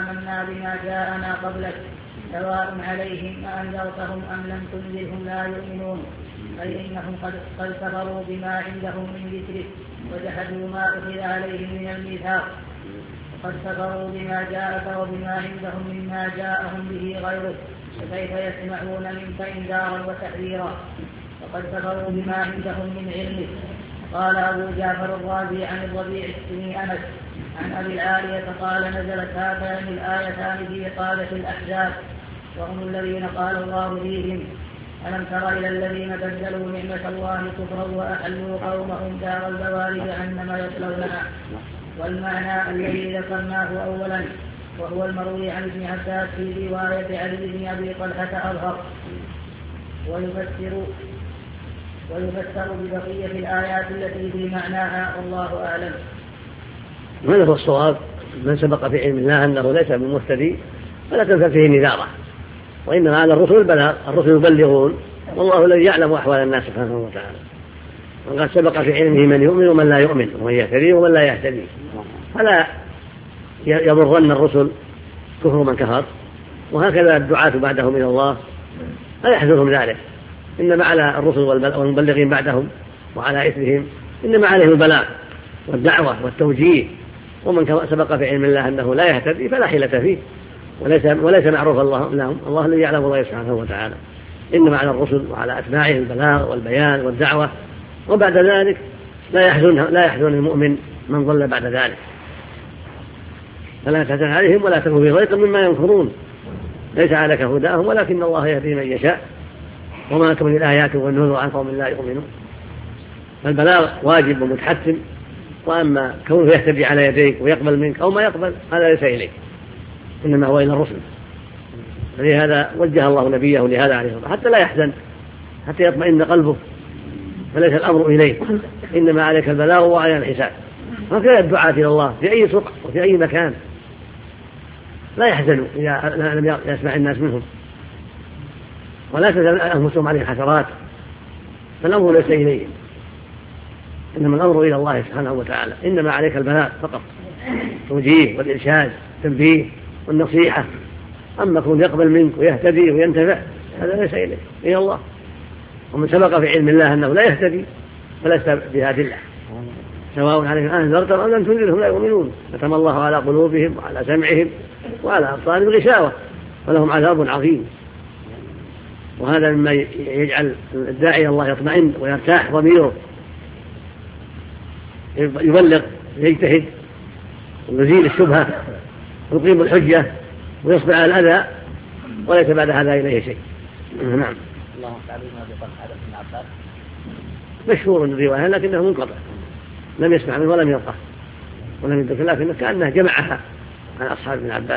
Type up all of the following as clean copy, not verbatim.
آمنا بما جاءنا قبلك سواء عليهم أأنذرتهم أم لم تنذرهم لا يؤمنون أي إنهم قد كفروا بما عندهم من ذكره وجحدوا ما أخذ عليهم من الميثاق وقد كفروا بما جاءك وبما عندهم مما جاءهم به غيره فكيف يسمعون منك إنذارا وتحذيرا وقد كفروا بما عندهم من علمه. قال أبو جعفر الرازي عن الربيع بن أنس عن أبي العالية قال نزلت هاتان الآيتان في قادة الأحزاب وهم الذين قال الله فيهم ألم تر إلى الذين بدلوا نعمة الله كفرا وأحلوا قومهم دار البوار جهنم يصلونها. والمعنى الذي ذكرناه أولا وهو المروي عن ابن عباس في رواية علي بن أبي طلحة أظهر ويفسر ببقية الآيات التي في معناها والله أعلم. هذا هو الصواب. من سبق في علم الله أنه ليس بالمهتدي فلا تنفع فيه نذارة وإنما على الرسل البلاغ. الرسل يبلغون والله الذي يعلم أحوال الناس سبحانه وتعالى وقد سبق في علمه من يؤمن ومن لا يؤمن ومن يهتدي ومن لا يهتدي فلا يضرن الرسل كفر من كفر وهكذا الدعاة بعدهم إلى الله لا يحزنهم ذلك. إنما على الرسل والمبلغين بعدهم وعلى إثرهم إنما عليهم البلاغ والدعوة والتوجيه. ومن سبق في علم الله أنه لا يهتدي فلا حيلة فيه وليس معروف الله الذي يعلم الله سبحانه وتعالى. إنما على الرسل وعلى أتباعهم البلاغ والبيان والدعوة وبعد ذلك لا يحزن المؤمن من ضل بعد ذلك فلا تحزن عليهم ولا تكن في ضيق مما ينكرون. ليس عليك هداهم ولكن الله يهدي من يشاء وما تغني الآيات والنذر عن قوم لا يؤمنون. فالبلاغ واجب ومتحتم وأما كونه يهتدي على يديك ويقبل منك أو ما يقبل هذا ليس إليك إنما هو إلى الرسل. فلهذا وجه الله نبيه لهذا عليه الصلاة حتى لا يحزن حتى يطمئن قلبه فليس الأمر إليه إنما عليك البلاغ وعلى الحساب. هكذا الدعاة إلى الله في أي سوق وفي أي مكان لا يحزنوا إذا لم يسمع الناس منهم ولا تزال أنفسهم عليه حسرات فالأمر ليس إليهم إنما الأمر إلى الله سبحانه وتعالى. إنما عليك البلاغ فقط توجيه والإرشاد والتنبيه والنصيحة. أما كون يقبل منك ويهتدي وينتفع هذا ليس إليه إلى الله. ومن سبق في علم الله أنه لا يهتدي فلست بهاد الله سواء عليهم أنذرتهم أم لم تنذرهم لا يؤمنون. ختم الله على قلوبهم وعلى سمعهم وعلى أبصارهم غشاوة ولهم عذاب عظيم. وهذا مما يجعل الداعي الله يطمئن ويرتاح ضميره يبلغ يجتهد ويزيل الشبهة ويقيم الحجة ويصبر على الأذى وليس بعد هذا إليه شيء. نعم. الله تعالى بقول هذا ابن عباس مشهور الرواية لكنه منقطع لم يسمع منه ولم يلقه ولم يدرك لكنه كأنه جمعها عن أصحاب ابن عباس.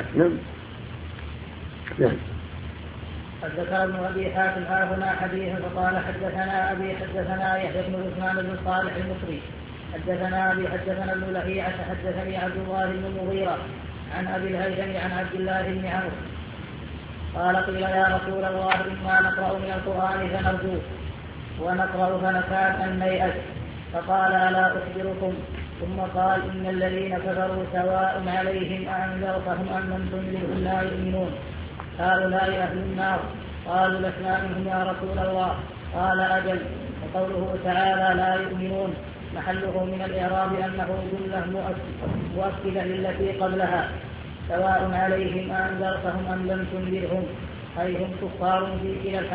نعم. حدثنا ابن أبي حاتم هنا حديثا فقال حدثنا أبي حدثنا يحيى بن عثمان بن صالح المصري حدثنا أبي حدثنا ابن لهيعة حدثني عبد الله بن المغيرة عن أبي الهيثم عن عبد الله بن عمرو قال قيل يا رسول الله إنا نقرأ من القرآن فنرجوه ونقرأ فنكاد أن نيأس فقال ألا أخبركم ثم قال إن الذين كفروا سواء عليهم أأنذرتهم أم لم تنذرهم لا يؤمنون هؤلاء أهل النار. قالوا لسنا منهم يا رسول الله قال أجل. وقوله تعالى لا يؤمنون محله من الإعراب أنه جملة مؤكدة للتي قبلها سواء عليهم أنذرتهم أم لم تنذرهم أي هم كفار في كلا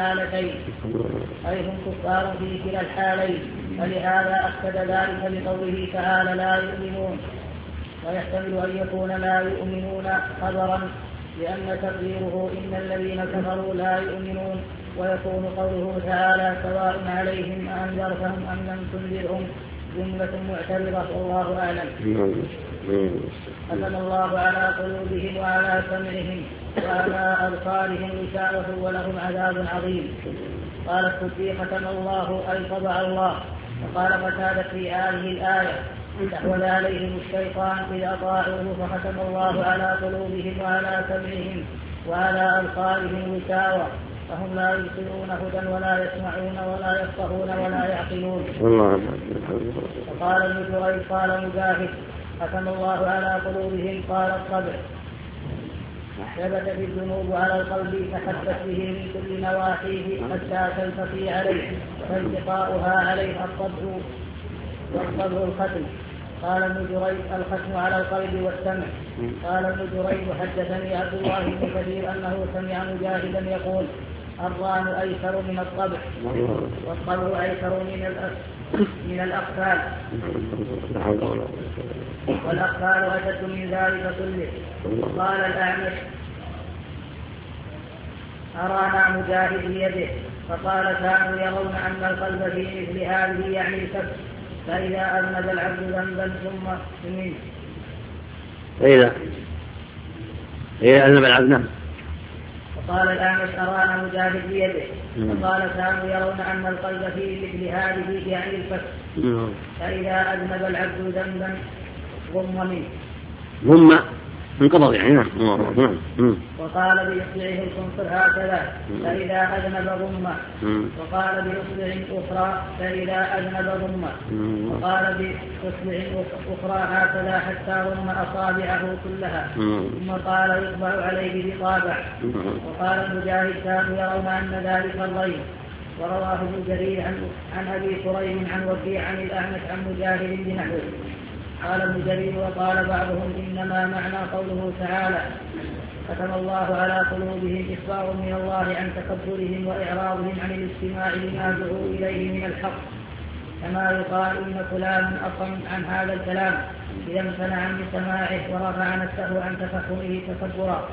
الحالين فلهذا أكد ذلك بقوله تعالى لا يؤمنون. ويحتمل أن يكون لا يؤمنون خبرا لأن تقديره إن الذين كفروا لا يؤمنون ويكون قوله تعالى سواء عليهم أنذرتهم أم لم تنذرهم جملة معتبرة والله أعلم. ختم الله على قلوبهم وعلى سمعهم وعلى أبصارهم غشاوة ولهم عذاب عظيم. قال السدي ختم الله أي طبع الله. وقال قتادة في هذه الآية استحوذ عليهم الشيطان إذا أطاعوه فختم الله على قلوبهم وعلى سمعهم وعلى أبصارهم غشاوة فهم لا يبصرون هدى ولا يسمعون ولا يفقهون ولا يعقلون. وقال ابن جريج قال مجاهد ختم الله على قلوبهم قال الطبع. ثبتت الذنوب على القلب فحبت به من كل نواحيه حتى تلتقي عليه، فالتقاؤها عليه والطبع الختم. قال ابن جريج: الختم على القلب والسمع. قال ابن جريج: حدثني عبد الله بن كثير انه سمع مجاهدا يقول: الران ايسر من الطبع، والطبع ايسر من الاقفال، والاقفال اشد من ذلك كله. قال الأعمش: أرانا مجاهد بيده، فقال: كانوا يرون أن القلب في مثل هذه يعني الكف، فإذا أذنب العبد ذنبا ثم منه. إذا أذنب العبد. فقال الأعمش: أرانا مجاهد بيده، فقال: كانوا يرون أن القلب في مثل هذه يعني الكف، فإذا أذنب العبد ذنبا غم منه. انقبض يعني. نعم. وقال بإصبعه القنصر هكذا فإذا أذنب ضمه، وقال بإصبع أخرى فإذا أذنب ضمه، وقال بإصبع أخرى هكذا حتى ضم أصابعه كلها، ثم قال يطبع عليه بطابع. وقال مجاهد: كانوا يرون أن ذلك الرين. ورواه ابن جرير عن أبي كريم عن وكيع عن الأعمش عن مجاهد بنحوه. قال ابن جرير: وقال بعضهم إنما معنى قوله تعالى: ختم الله على قلوبهم إخبار من الله عن تكبرهم وإعراضهم عن الاستماع لما دعوا إليه من الحق، كما يقال إن فلان أصم عن هذا الكلام إذا امتنع من سماعه ورفع نفسه عن تفهمه تكبرا.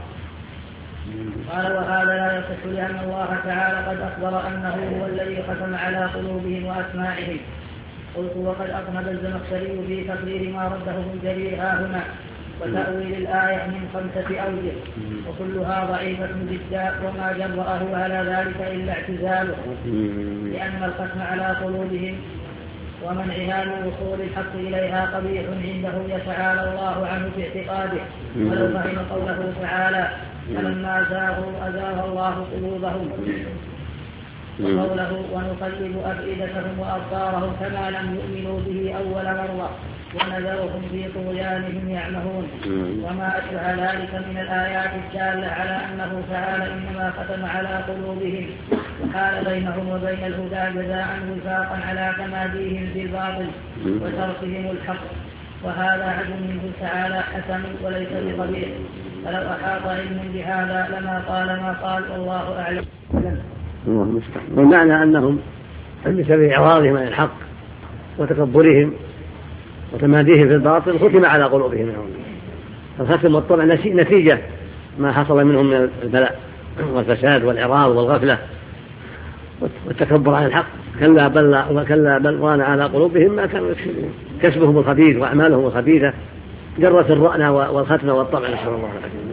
قال: وهذا لا يصح لأن الله تعالى قد أخبر أنه هو الذي ختم على قلوبهم وأسماعهم. قلت: وقد أطنب الزمخشري في تقرير ما رده ابن جرير هنا وتأويل الآية من 5 أوجه، وكلها ضعيفة جدا، وما جرأه على ذلك إلا اعتزاله، لأن الختم على قلوبهم ومنعها من وصول الحق إليها قبيح عنده يتعالى الله عنه في اعتقاده. ولو فهم قوله تعالى: فلما زاغوا أزاغ الله قلوبهم، وقوله: ونقلب أفئدتهم وأبصارهم كما لم يؤمنوا به أول مرة ونذرهم في طغيانهم يعمهون، وما أشبه ذلك من الآيات الدالة على أنه تعالى إنما ختم على قلوبهم وحال بينهم وبين الهدى جزاء وفاقا على تماديهم في الباطل وتركهم الحق، وهذا عدل منه تعالى حسن وليس بقبيح. فلو أحاط علم بهذا لما قال ما قال، والله أعلم. والمعنى أنهم بسبب إعراضهم عن الحق وتكبرهم وتماديهم في الباطل ختم على قلوبهم. الختم والطبع نتيجة ما حصل منهم من البلاء والفساد والإعراض والغفلة والتكبر عن الحق. كلا بل ران على قلوبهم ما كانوا يكسبون. كسبهم الخبيث وأعمالهم الخبيثة جرت الرأن والختم والطبع، نسأل الله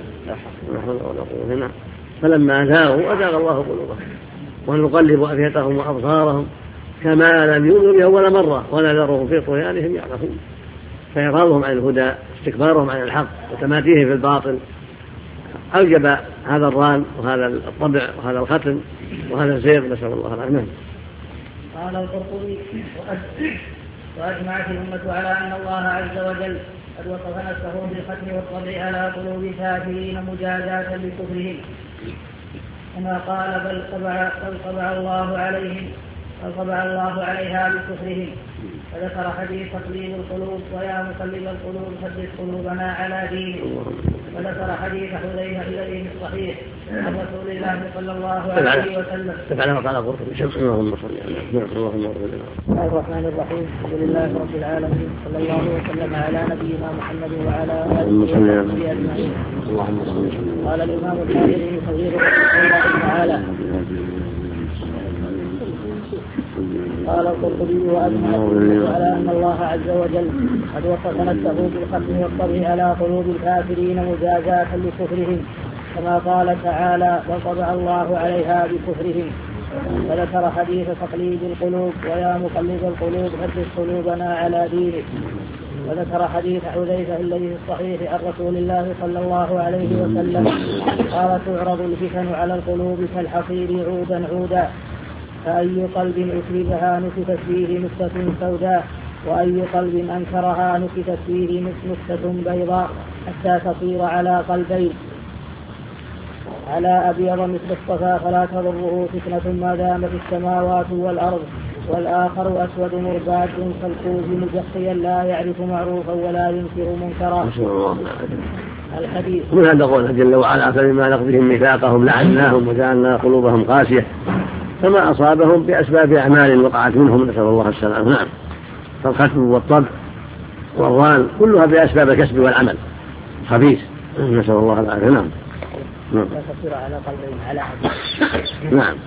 العافية. فلما زاغوا أزاغ الله قلوبهم ونقلب أفئدتهم وأبصارهم كما لم يؤمنوا به أول مرة ونذرهم في طغيانهم يعمهون. فإعراضهم عن الهدى، استكبارهم عن الحق وتماديهم في الباطل أوجب هذا الران وهذا الطبع وهذا الختم وهذا الزيغ، نسأل الله العافية. قال القرطبي: وأجمعت الأمة على أن الله عز وجل قد وصف نفسه بالختم والطبع على قلوب الكافرين مجازاة لكفرهم، كما قال: بل طبع الله عليها بكفرهم. فذكر حديث تقليب القلوب: ويا مقلب القلوب ثبت قلوبنا على دينك. وذكر حديث حذيفة الذي في الصحيح عن رسول الله صلى الله عليه وسلم. تفعل ما قال القرطبي. اللهم صل على اللهم بسم الله الرحمن الرحيم. الحمد لله رب العالمين، صلى الله وسلم على نبينا محمد وعلى آله وصحبه أجمعين. قال الإمام الحافظ تغيير الله تعالى: قال القرطبي: وأجمعت على أن الله عز وجل قد وصف نفسه بالختم والطبع على قلوب الكافرين مجازاة لكفرهم، كما قال تعالى: وطبع الله عليها بكفرهم. فذكر حديث تقليد القلوب: ويا مقلب القلوب ثبت قلوبنا على دينك. وذكر حديث حذيفة الذي في الصحيح عن رسول الله صلى الله عليه وسلم قال: تعرض الفتن على القلوب كالحصير عودا عودا، فأي قلب أسلبها نكتت فيه نكتة سوداء، وأي قلب أنكرها نكتت فيه نكتة بيضاء، حتى تصير على قلبين. على أبيض مثل الصفا فلا تضره فتنة ما دامت السماوات والأرض، والآخر أسود مرباد كالكوز مجخيا لا يعرف معروفا ولا ينكر منكرا. الحديث. من هذا قوله جل وعلا فبما نقضهم ميثاقهم لعناهم وجعلنا قلوبهم قاسية، فما أصابهم بأسباب أعمال وقعت منهم، نسأل الله السلامة. نعم. فالختم والطبع والران كلها بأسباب الكسب والعمل خبيث، نسأل الله العافية. نعم. على قلبهم على نعم.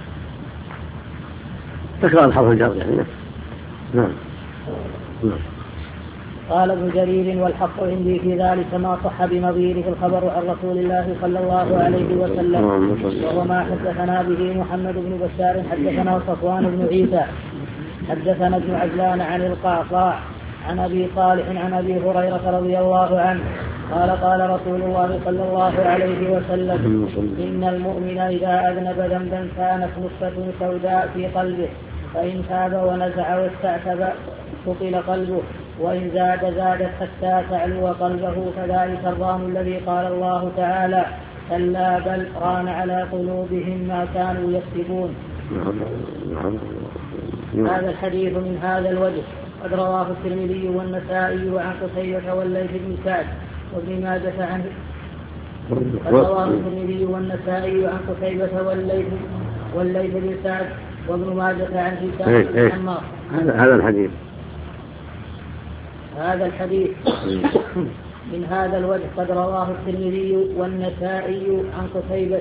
تكرار الحرف الجر يعني. نعم. نعم. قال ابن جرير والحق عندي في ذلك ما صح بنظيره الخبر عن رسول الله صلى الله عليه وسلم، وهو ما حدثنا به محمد بن بشار حدثنا صفوان بن عيسى حدثنا ابن عجلان عن القعقاع عن أبي صالح عن أبي هريرة رضي الله عنه قال قال رسول الله صلى الله عليه وسلم إن المؤمن إذا أذنب ذنبا كانت نقطة سوداء في قلبه، فإن تاب ونزع واستعتب ثقل قلبه، وإن زادت حتى تعلو قلبه، فذلك الران الذي قال الله تعالى كلا بل ران على قلوبهم ما كانوا يكسبون. هذا الحديث من هذا الوجه قد رواه الترمذي والنسائي عن قتيبة والليث بن سعد وابن ماجه عنه. قد رواه الترمذي والنسائي عن قتيبة والليث بن سعد وابن ماجه عن هشام بن عمار. هذا الحديث من هذا الوجه قد رواه الترمذي والنسائي عن قتيبة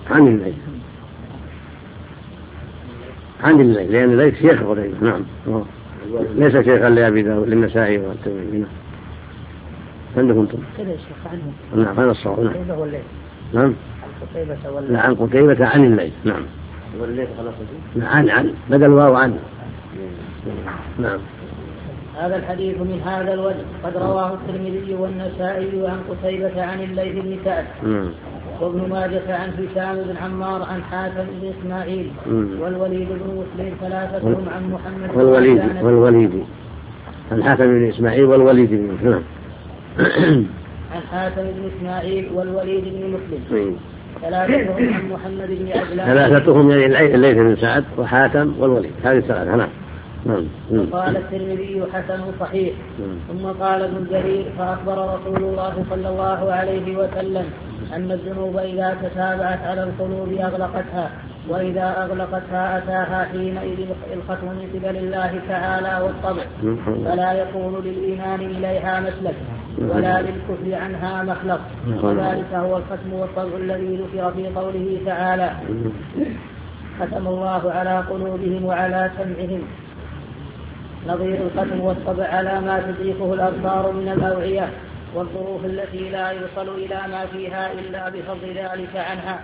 عن الليل لأن الليل شيخ قتيبة. نعم. ليس شيخا لأبي داود للنسائي والترمذي. عندكم انتم كذا شيخ عنهم. نعم هذا الصواب. نعم. نعم. عن قتيبة عن الليل. نعم. والليل خلاص. عن بدل واو عن. نعم. هذا الحديث من هذا الوجه قد رواه الترمذي والنسائي عن قتيبة عن الليث بن سعد وابن ماجه عن هشام بن عمار عن حاتم بن إسماعيل والوليد بن مسلم ثلاثتهم عن محمد والوليد عن حاتم بن إسماعيل والوليد بن مسلم عن حاتم بن إسماعيل والوليد بن مسلم ثلاثتهم عن محمد بن عجلان. ثلاثتهم يعني الليث بن سعد وحاتم والوليد، هذه الثلاثة. نعم. وقال الترمذي حسن صحيح. ثم قال ابن جرير فأخبر رسول الله صلى الله عليه وسلم أن الذنوب إذا تتابعت على القلوب أغلقتها، وإذا أغلقتها أتاها حينئذ الختم من قبل الله تعالى والطبع، فلا يكون للإيمان إليها مسلك ولا للكفر عنها مخلق، وذلك هو الختم والطبع الذي ذكر في قوله تعالى ختم الله على قلوبهم وعلى سمعهم، نظير الختم والطبع على ما تدركه الأبصار من الأوعية والظروف التي لا يوصل إلى ما فيها إلا بفضل ذلك عنها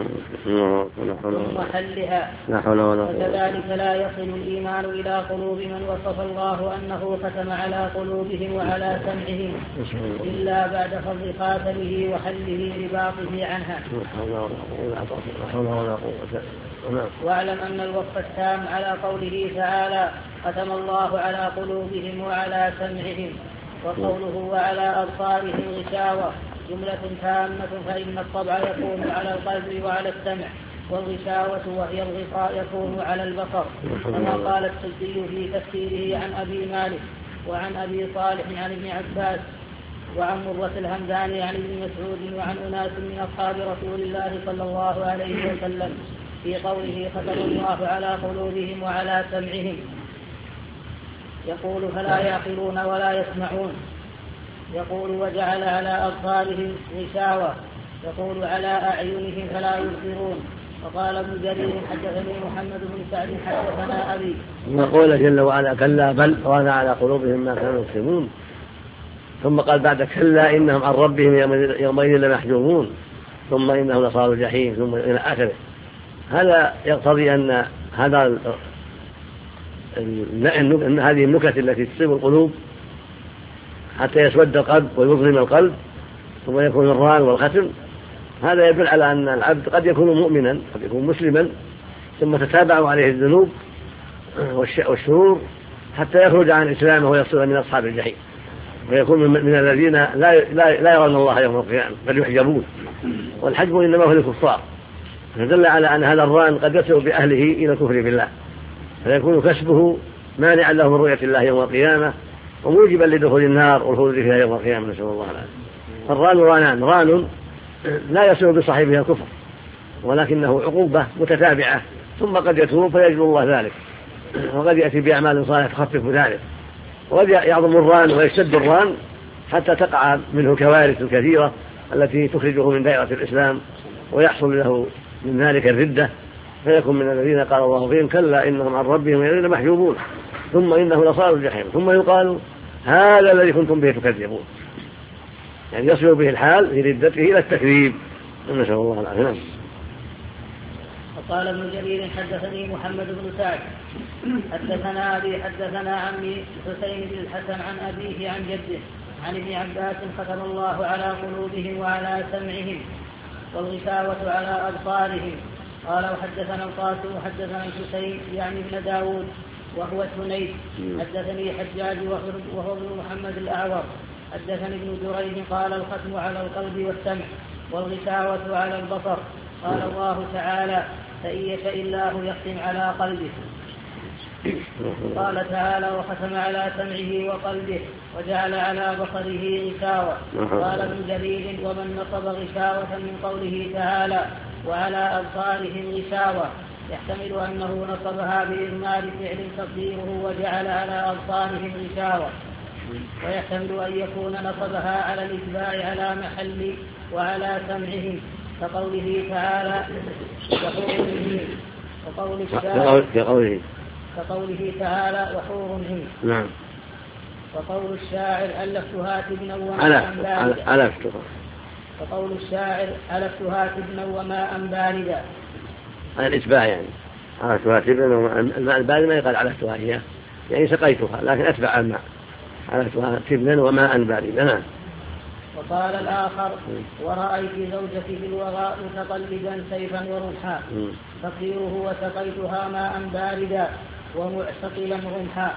ومحلها، وكذلك لا يصل الإيمان إلى قلوب من وصف الله أنه ختم على قلوبهم وعلى سمعهم إلا بعد فضل خاتمه وحله رباطه عنها. واعلم أن الوصف التام على قوله تعالى ختم الله على قلوبهم وعلى سمعهم، وقوله وعلى أبصارهم غشاوة جملة تامة، فإن الطبع يكون على القلب وعلى السمع، والغشاوة وهي الغطاء يكون على البصر، كما قال السدي في تفسيره عن أبي مالك وعن أبي صالح عن ابن عباس وعن مرة الهمداني عن ابن مسعود وعن أناس من أصحاب رسول الله صلى الله عليه وسلم في قوله ختم الله على قلوبهم وعلى سمعهم، يقول فلا يعقلون ولا يسمعون، يقول وجعل على أبصارهم غشاوة، يقول على أعينهم فلا يبصرون. وقال ابن جرير حدثني محمد بن سعد حدثنا أبي. وقال جل وعلا كلا بل ران على قلوبهم ما كانوا يكسبون، ثم قال بعد كلا إنهم عن ربهم يومئذ لمحجوبون، ثم إنهم لصالوا الجحيم، ثم إلى آخره. هذا يقتضي أن هذه النكت التي تصيب القلوب حتى يسود القلب ويظلم القلب ثم يكون الران والختم، هذا يدل على أن العبد قد يكون مؤمنا قد يكون مسلما ثم تتابع عليه الذنوب والشرور حتى يخرج عن إسلامه ويصير من أصحاب الجحيم، ويكون من الذين لا يرون الله يوم القيامة بل يحجبون، والحجب إنما هو للكفار فدل على أن هذا الران قد يصل بأهله إلى الكفر بالله، فيكون كسبه مانعا له من رؤية الله يوم القيامة وموجبا لدخول النار والخلود فيها يوم القيامة، نسأل الله العافية. فالران رانان، ران لا يصل بصاحبها الكفر ولكنه عقوبة متتابعة، ثم قد يتوب فيجزي الله ذلك، وقد يأتي بأعمال صالحة تخفف ذلك، وقد يعظم الران ويشتد الران حتى تقع منه كوارث كثيرة التي تخرجه من دائرة الإسلام ويحصل له من ذلك الردة، فيكون من الذين قال الله فيهم كلا إنهم عن ربهم يومئذ محجوبون ثم إنه لصال الجحيم ثم يقال هذا الذي كنتم به تكذبون، يعني يصل به الحال في ردته إلى التكذيب، نسأل الله العافية. وقال ابن جرير حدثني محمد بن سعد حدثنا أبي حدثنا عمي حسين بن الحسن عن أبيه عن جده عن ابن عباس ختم الله على قلوبهم وعلى سمعهم والغشاوة على أبصارهم. قال وحدثنا القاسم وحدثنا الحسين يعني ابن داود وهو الثنيد حدثني حجاج وهو ابن محمد الأعور حدثني ابن جريج قال الختم على القلب والسمع والغشاوة على البصر. قال الله تعالى فإن يشاء الله يختم على قلبه. قال تعالى وختم على سمعه وقلبه وجعل على بصره غشاوة. قال ابن جرير ومن نصب غشاوة من قوله تعالى وعلى أبصارهم غشاوة يحتمل أنه نصبها بإضمار فعل تقديره وجعل على أبصارهم غشاوة، ويحتمل أن يكون نصبها على الإتباع على محل وعلى سمعهم كقوله تعالى كقوله تعالى وحور عين. نعم. وقول الشاعر ألفتها تبنا وماء باردا. وقول الشاعر ألفتها تبنا وماء باردا. على الإتباع يعني ألفتها تبنا وماء البارد ما يقال ألفتها هي يعني سقيتها لكن أتبع الماء ألفتها تبنا وماء باردا. نعم. وقال الآخر ورأيت زوجتي في الوغاء متقلدا سيفا ورمحا تقديره وسقيتها ماء باردا ومعتقلا رمحا.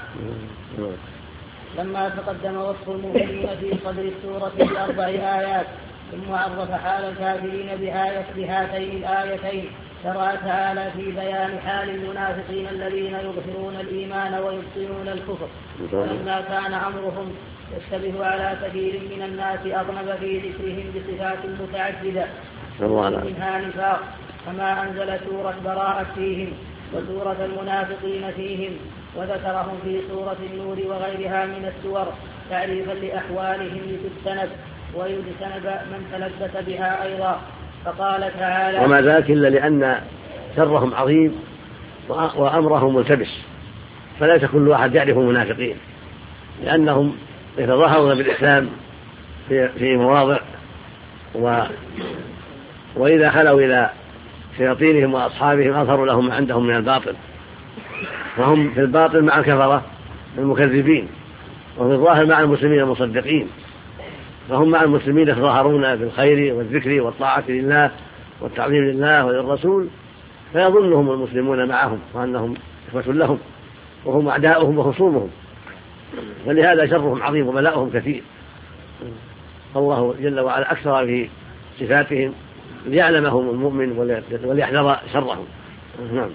لما تقدم وصف المؤمنين في صدر السورة ب4 آيات ثم عرف حال الكافرين بهاتين الآيتين شرع تعالى في بيان حال المنافقين الذين يظهرون الإيمان ويبطنون الكفر، ولما كان أمرهم يشتبه على كثير من الناس أغنب في ذكرهم بصفات متعددة منها نفاق، كما أنزل سورة براءة فيهم وسورة المنافقين فيهم وذكرهم في سورة النور وغيرها من السور تعريفا لأحوالهم لتجتنب ويجتنب من تلبس بها أيضا. فقال تعالى وما ذاك إلا لأن شرهم عظيم وأمرهم ملتبس، فليس كل واحد يعرف المنافقين لأنهم يتظاهرون بالإسلام في مواضع وإذا خلوا إلى شياطينهم وأصحابهم أظهروا لهم ما عندهم من الباطل، فهم في الباطل مع الكفرة المكذبين وفي الظاهر مع المسلمين المصدقين، فهم مع المسلمين يتظاهرون بالخير والذكر والطاعة لله والتعظيم لله وللرسول، فيظنهم المسلمون معهم وأنهم إخوة لهم وهم أعداؤهم وخصومهم، فلهذا شرهم عظيم وبلاؤهم كثير. الله جل وعلا أكثر في صفاتهم ليعلمهم المؤمن وليحذر شرهم. نعم.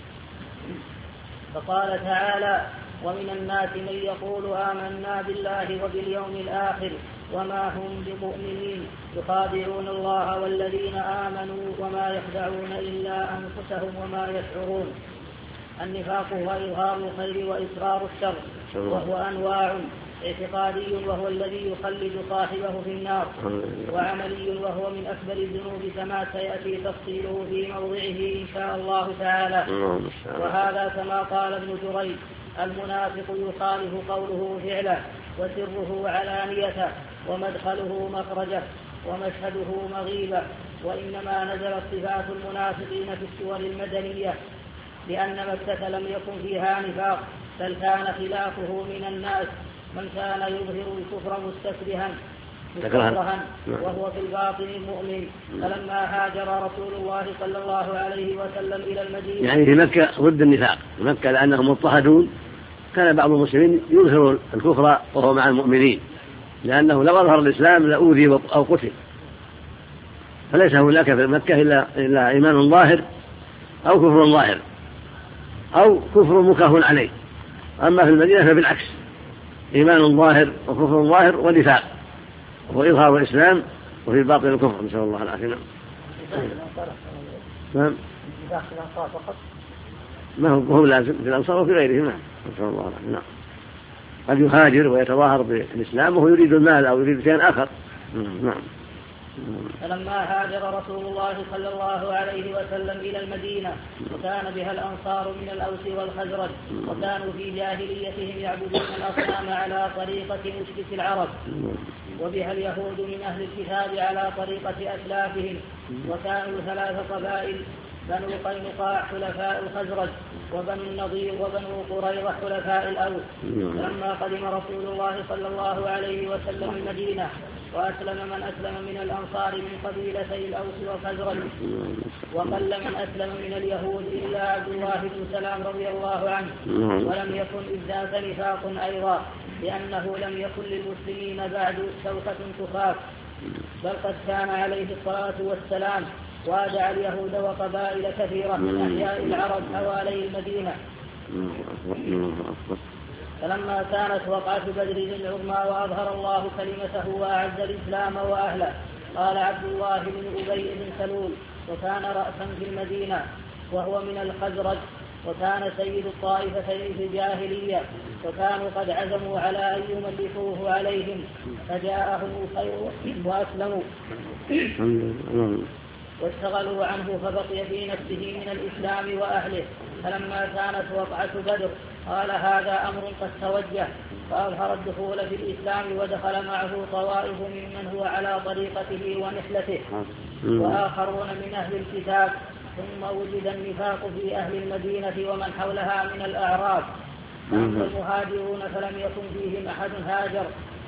فقال تعالى ومن الناس من يقول آمنا بالله وباليوم الآخر وما هم بمؤمنين يخادعون الله والذين آمنوا وما يخدعون إلا أنفسهم وما يشعرون. النفاق هو إظهار الخير وإسرار الشر، وهو أنواع: اعتقادي وهو الذي يخلد صاحبه في النار، وعملي وهو من أكبر الذنوب كما سيأتي تفصيله في موضعه إن شاء الله تعالى. وهذا كما قال ابن جريج المنافق يخالف قوله فعله وسره علانيته ومدخله مخرجه ومشهده مغيبه، وإنما نزلت صفات المنافقين في السور المدنية لأن مكة لم يكن فيها نفاق، بل كان خلافه من الناس من كان يظهر الكفر مستكرها وهو في الباطن المؤمن. فلما هاجر رسول الله صلى الله عليه وسلم إلى المدينة يعني في مكة ضد النفاق، في مكة لأنهم مضطهدون كان بعض المسلمين يظهر الكفر وهو مع المؤمنين، لأنه لو أظهر الإسلام لأوذي أو قتل، فليس هناك في مكة إلا إيمان ظاهر أو كفر ظاهر أو كفر مكره عليه. أما في المدينة فبالعكس، إيمان ظاهر وكفر ظاهر ونفاق، وإظهار الإسلام وفي باطن الكفر، نسأل الله العافية. نعم. ما هو لازم في الأنصار وفي غيرهم، نسأل الله العافية. نعم. قد يهاجر ويتظاهر بالإسلام وهو يريد المال أو يريد شيئا آخر. نعم. فلما هاجر رسول الله صلى الله عليه وسلم إلى المدينة وكان بها الأنصار من الأوس والخزرج، وكانوا في جاهليتهم يعبدون الأصنام على طريقة مشرك العرب، وبها اليهود من أهل الكتاب على طريقة أسلافهم، وكانوا 3 قبائل: بنو قينقاع حلفاء الخزرج، وبنو النضير وبنو قريظة حلفاء الأوس. فلما قدم رسول الله صلى الله عليه وسلم المدينة وأسلم من أسلم من الأنصار من قبيلتي الأوس والخزرج، وقل من أسلم من اليهود إلا عبد الله بن سلام رضي الله عنه، ولم يكن إذ ذاك نفاق أيضا، لأنه لم يكن للمسلمين بعد شوكة تخاف، بل قد كان عليه الصلاة والسلام وادع اليهود وقبائل كثيرة من أحياء العرب حوالي المدينة. فلما كانت وقعة بدر العظمى وأظهر الله كلمته وأعز الإسلام وأهله، قال عبد الله بن أبي بن سلول، وكان رأسا في المدينة وهو من الخزرج، وكان سيد الطائفتين في الجاهلية، وكانوا قد عزموا على أن يملكوه عليهم، فجاءهم الخير وأسلموا واشتغلوا عنه، فبقي في نفسه من الإسلام وأهله. فلما كانت وقعة بدر قال: هذا أمر قد توجه، فأظهر الدخول في الإسلام، ودخل معه طوائف ممن هو على طريقته ونحلته وآخرون من أهل الكتاب. ثم وجد النفاق في أهل المدينة ومن حولها من الأعراب، أما المهاجرون فلم يكن فيهم أحد هاجر،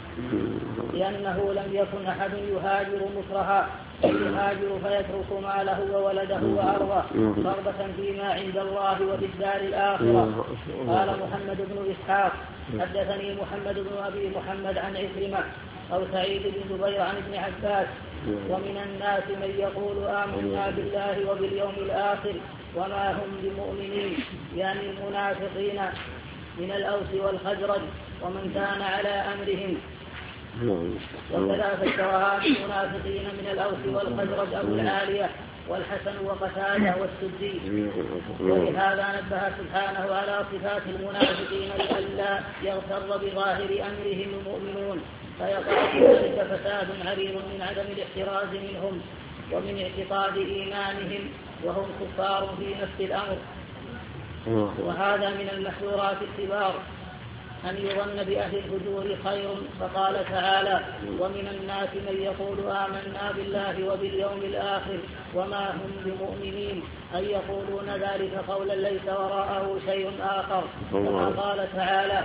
لأنه لم يكن أحد يهاجر مكرها، يهاجر فيترك ماله وولده وأرضه رغبة فيما عند الله وفي الدار الآخرة. قال محمد بن إسحاق: حدثني محمد بن أبي محمد عن عكرمة أو سعيد بن جبير عن ابن عباس: ومن الناس من يقول آمنا بالله وباليوم الآخر وما هم بمؤمنين، يعني المنافقين من الأوس والخزرج ومن كان على أمرهم. وكذا فسرها بالمنافقين من الأوس والخزرج أبو العالية والحسن وقتادة والسدي. ولهذا نبه سبحانه على صفات المنافقين لئلا يغتر بظاهر أمرهم المؤمنون، فيقع في ذلك فساد عريض من عدم الاحتراز منهم ومن اعتقاد إيمانهم وهم كفار في نفس الأمر. وهذا من المحذورات الكبار أن يظن بأهل الفجور خير، فقال تعالى: ومن الناس من يقول آمنا بالله وباليوم الآخر وما هم بمؤمنين، أن يقولون ذلك قولا ليس وراءه شيء آخر، كما قال تعالى: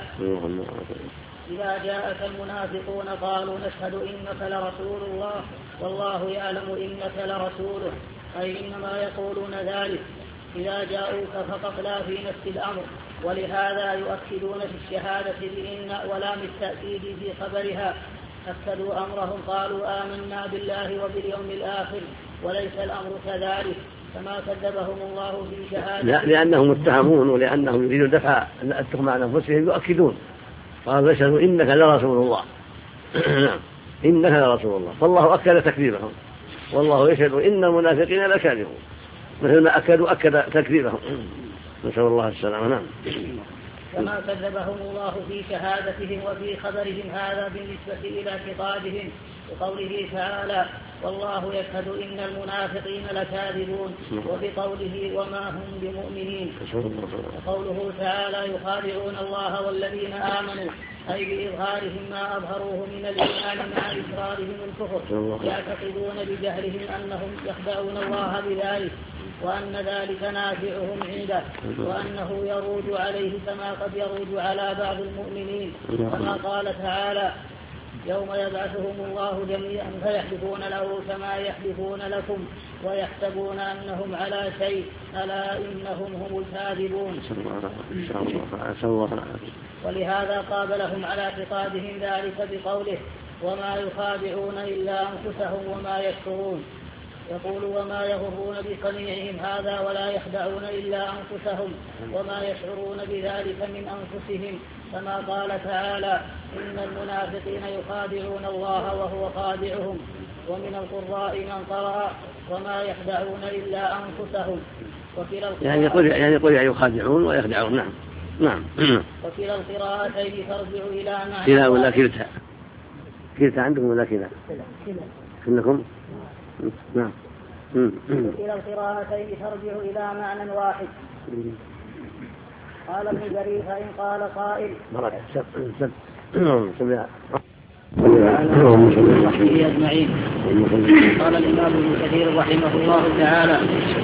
إذا جاءك المنافقون قالوا نشهد إنك لرسول الله والله يعلم إنك لرسوله، أي إنما يقولون ذلك إذا جاءوك فقط لا في نفس الأمر. ولهذا يؤكدون في الشهادة بإن ولام التأكيد في خبرها، أكدوا أمرهم قالوا آمنا بالله وباليوم الآخر، وليس الأمر كذلك، كما كذبهم الله في شهادة. لأنهم متهمون ولأنهم يريدون دفع التهمة عن أنفسهم يؤكدون، قالوا يشهدوا إنك لرسول الله إنك لرسول الله، فالله أكد تكذيبهم، والله يشهد إن المنافقين لكاذبون، مثل ما أكدوا أكد تكذيبهم، نسأل الله السلامة. نعم. كما كذبهم الله في شهادتهم وفي خبرهم هذا بالنسبة إلى خطابهم، وقوله تعالى: والله يشهد إن المنافقين لكاذبون، وبقوله وما هم بمؤمنين. وقوله تعالى: يخادعون الله والذين آمنوا، أي بإظهارهم ما أظهروه من الإيمان مع إسرارهم الكفر، يعتقدون بجهلهم أنهم يخدعون الله بذلك، وأن ذلك نافعهم عنده، وأنه يرود عليه كما قد يرود على بعض المؤمنين، كما قال تعالى: يوم يبعثهم الله جميعا فيحلفون له كما يحلفون لكم ويحسبون أنهم على شيء، ألا إنهم هم الكاذبون. ولهذا قابلهم على اعتقادهم ذلك بقوله: وما يخادعون إلا أنفسهم وما يشعرون. يقول وما يغرون بصنيعهم هذا ولا يخدعون إلا أنفسهم وما يشعرون بذلك من أنفسهم، كما قال تعالى إن المنافقين يخادعون الله وهو خادعهم. ومن القراء من قرأ وما يخدعون إلا أنفسهم. يعني يقول يخادعون ويخدعون. نعم نعم. وكلا القراءتين ترجع إلى معنى كلا ولا كلتا؟ كلتا عندكم ولا كلا؟ كلكم؟ نعم. وكلا القراءتين ترجع إلى معنى واحد. قال ابن جرير فإن قال قائل أجمعين. قال الإمام ابن كثير رحمه الله تعالى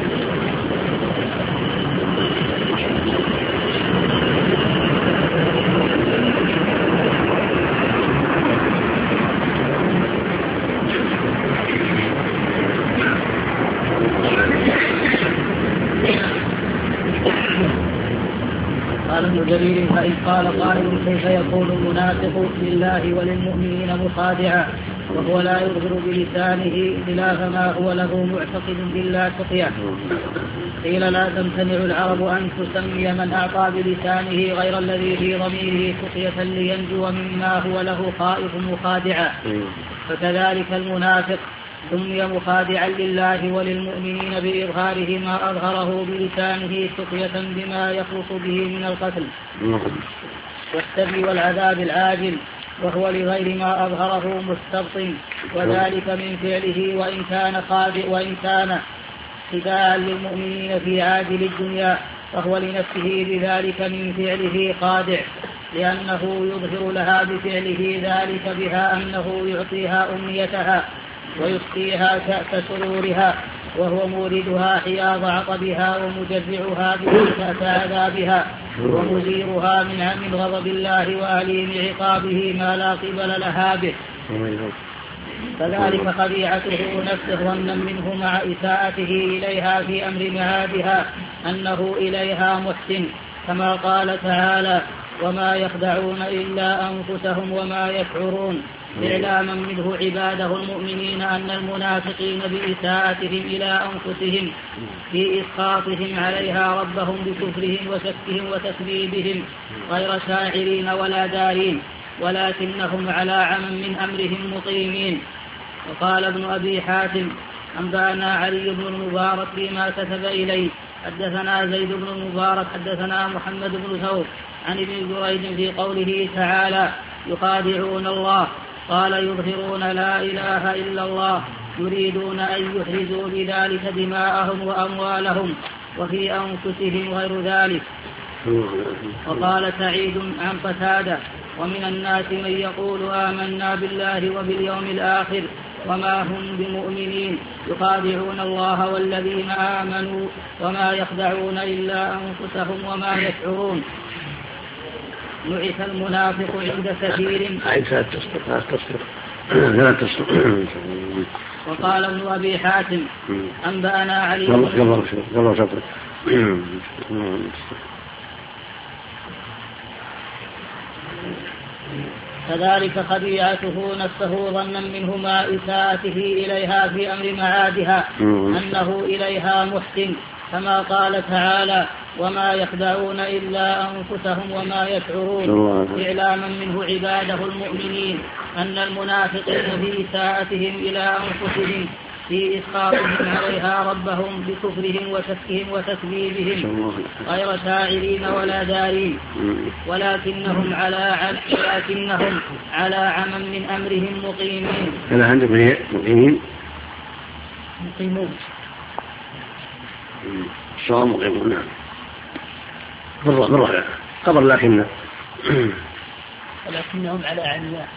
جرير فإن قال قائل كيف يكون المنافق لله وللمؤمنين مخادعا وهو لا يظهر بلسانه خلاف ما هو له معتقد بالله تقيا؟ قيل لا تمتنع العرب أن تسمي من أعطى بلسانه غير الذي في ضميره تقية لينجو مما هو له خائف مخادعا، فكذلك المنافق سمي مخادعا لله وللمؤمنين بإظهاره ما أظهره بلسانه تقية بما يخلص به من القتل والسبي والعذاب العاجل، وهو لغير ما أظهره مستبطن، وذلك من فعله وإن كان خداعا للمؤمنين في عاجل الدنيا، فهو لنفسه بذلك من فعله خادع، لأنه يظهر لها بفعله ذلك بها أنه يعطيها أمنيتها ويسقيها كأس سرورها، وهو موردها حياض عطبها ومجزعها بكأس عذابها ومزيرها من غضب الله وأليم عقابه ما لا قبل لها به. كذلك خديعته نفسه ظنا منه مع إساءته إليها في أمر معادها أنه إليها محسن، كما قال تعالى وما يخدعون إلا أنفسهم وما يشعرون، إعلاما منه عباده المؤمنين أن المنافقين بإساءتهم إلى أنفسهم في إسخاطهم عليها ربهم بكفرهم وشكهم وتكذيبهم غير شاعرين ولا دارين، ولكنهم على عمى من أمرهم مقيمين. وقال ابن أبي حاتم أنبأنا علي بن المبارك فيما كتب إليه حدثنا زيد بن المبارك حدثنا محمد بن ثور عن ابن جريج في قوله تعالى يخادعون الله، قال يظهرون لا إله إلا الله يريدون أن يحرزوا بذلك دماءهم وأموالهم وفي أنفسهم غير ذلك. وقال سعيد عن قتادة ومن الناس من يقول آمنا بالله وباليوم الآخر وما هم بمؤمنين يخادعون الله والذين آمنوا وما يخدعون إلا أنفسهم وما يشعرون. نعت المنافق عند كثير. وقال ابن أبي حاتم أنبأنا علي كذلك خديعته نفسه ظنا منه مع إساءته إليها في أمر معادها أنه إليها محسن، كما قال تعالى وما يخدعون إلا أنفسهم وما يشعرون، إعلاما منه عباده المؤمنين أن المنافقين في إساءتهم إلى أنفسهم في إسخاطهم عليها ربهم بكفرهم وشكهم وتكذيبهم غير شاعرين ولا دارين، ولكنهم على عمى من أمرهم مقيمين. أنا عندكم مقيمون الصوم مقيمون. نعم بالرفع قبر ولكنهم على عمياء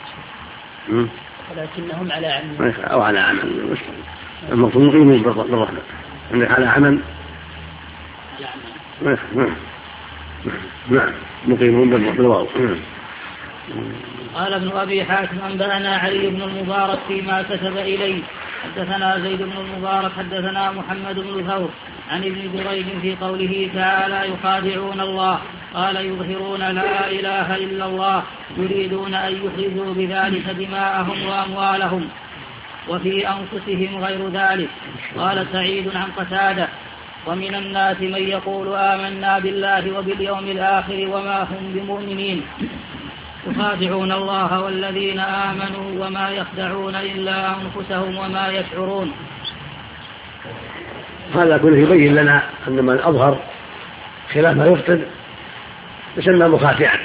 أو على عمل المقصود مقيمين بالرفع عندك على عمل. نعم مقيمون بالواو. قال ابن أبي حاتم أنبأنا علي بن المبارك فيما كتب إليه حدثنا زيد بن المبارك حدثنا محمد بن ثور عن ابن جريج في قوله تعالى يخادعون الله، قال يظهرون لا إله إلا الله يريدون أن يحرزوا بذلك دماءهم وأموالهم. وفي أنفسهم غير ذلك. قال سعيد عن قتادة: ومن الناس من يقول آمنا بالله وباليوم الآخر وما هم بمؤمنين يخادعون الله والذين آمنوا وما يخدعون إلا أنفسهم وما يشعرون. هذا كله يبين لنا أن من أظهر خلاف ما يبطن يسمى مخادعا،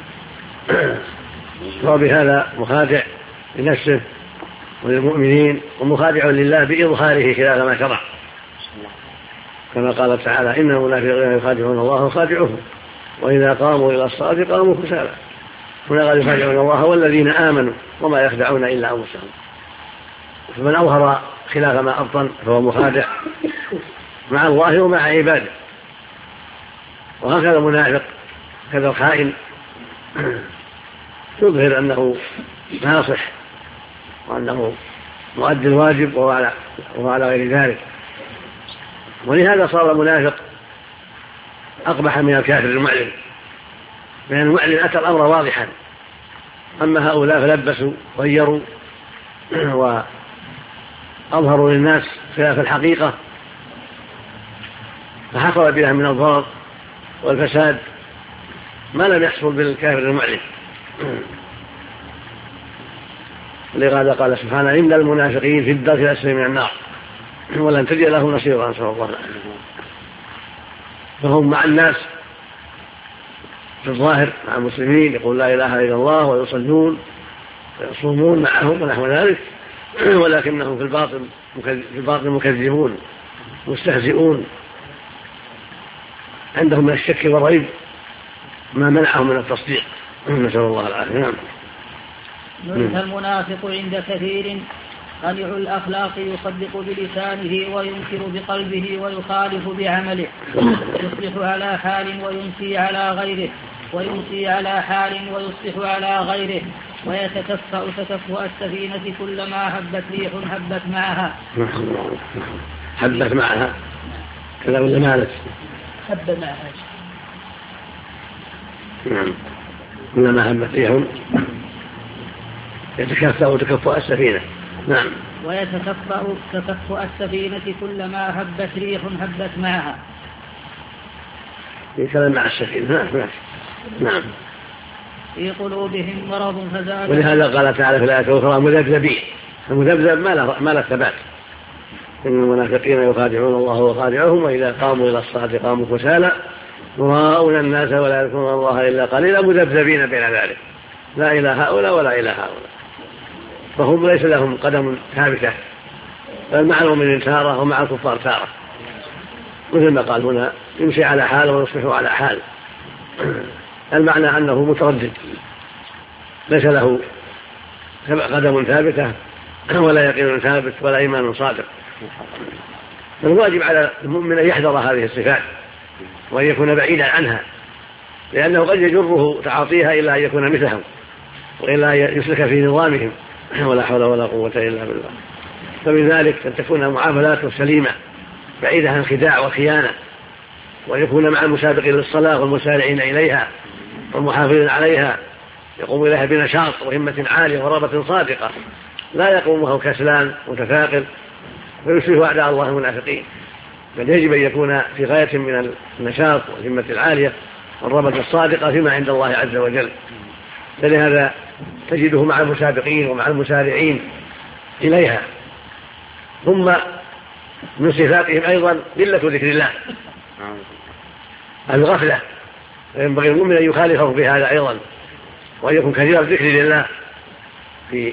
وبهذا مخادع لنفسه وللمؤمنين ومخادع لله بإظهاره خلاف ما شرع، كما قال تعالى: إن المنافقين يخادعون الله وخادعهم وإذا قاموا إلى الصلاة قاموا كسالى. هنا قال يخادعون الله والذين آمنوا وما يخدعون إلا أنفسهم. فمن أظهر خلاف ما أبطن فهو مخادع مع الله ومع عباده. وهكذا المنافق كذا الخائن يظهر أنه ناصح وأنه مؤدي الواجب وهو على غير ذلك. ولهذا صار المنافق أقبح من الكافر المعلن، لأن المعلن أتى الأمر واضحا، أما هؤلاء فلبسوا غيروا وأظهروا للناس خلاف الحقيقة، فحصل بها من الضرر والفساد ما لم يحصل بالكافر المعلن. لهذا قال سبحانه: إن المنافقين في الدرك الأسفل من النار ولن تجد لهم نصيرا. نسأل الله العافية. فهم مع الناس في الظاهر مع المسلمين يقول لا إله إلا الله ويصلون ويصومون معهم ونحو ذلك، ولكنهم في الباطن مكذبون مستهزئون، عندهم من الشك والريب ما منعهم من التصديق. نسأل الله العافية. نعم. المنافق عند كثير قنع الأخلاق يصدق بلسانه وينكر بقلبه ويخالف بعمله، يصبح على حال ويمسي على غيره، ويمسي على حال ويصبح على غيره، ويتكفأ تكفؤ السفينة كلما هبت ريح هبت معها. هبت معها كذا ولا مالت؟ هب معها. نعم. كلما هبت ريح يتكفأ تكفؤ السفينة. نعم. ويتكفأ تكفؤ السفينة كلما هبت ريح هبت معها. يتكلم مع السفينة. نعم. في قلوبهم مرض فزادهم. ولهذا قال تعالى في الآية الأخرى: مذبذبين. المذبذب ما له ثبات. إن المنافقين يخادعون الله وخادعهم وإذا قاموا إلى الصلاة قاموا كسالى يراءون الناس ولا يذكرون الله إلا قليلا مذبذبين بين ذلك، لا إلى هؤلاء ولا إلى هؤلاء. فهم ليس لهم قدم ثابتة، بل مع المؤمنين تارة ومع الكفار تارة، مثل ما قال هنا: يمشي على حال ويصبح على حال. المعنى أنه متردد، ليس له قدم ثابتة ولا يقين ثابت ولا إيمان صادق. فالواجب على المؤمن أن يحذر هذه الصفات وأن يكون بعيدا عنها، لأنه قد يجره تعاطيها إلى أن يكون مثلهم وإلا يسلك في نظامهم، ولا حول ولا قوة إلا بالله. فبذلك أن تكون معاملاته سليمة بعيدة عن الخداع والخيانة، ويكون مع المسابقين للصلاة والمسارعين إليها والمحافظين عليها، يقوم إليها بنشاط وهمة عالية ورغبة صادقة، لا يقوم وهو كسلان متثاقل ويشبه أعداء الله المنافقين، بل يجب أن يكون في غاية من النشاط والهمة العالية والرغبة الصادقة فيما عند الله عز وجل. فلهذا تجده مع المسابقين ومع المسارعين إليها. ثم من صفاتهم أيضا قلة ذكر الله، الغفلة، فينبغي المؤمن أن يخالفه في هذا أيضا، وأن يكون كثير الذكر لله في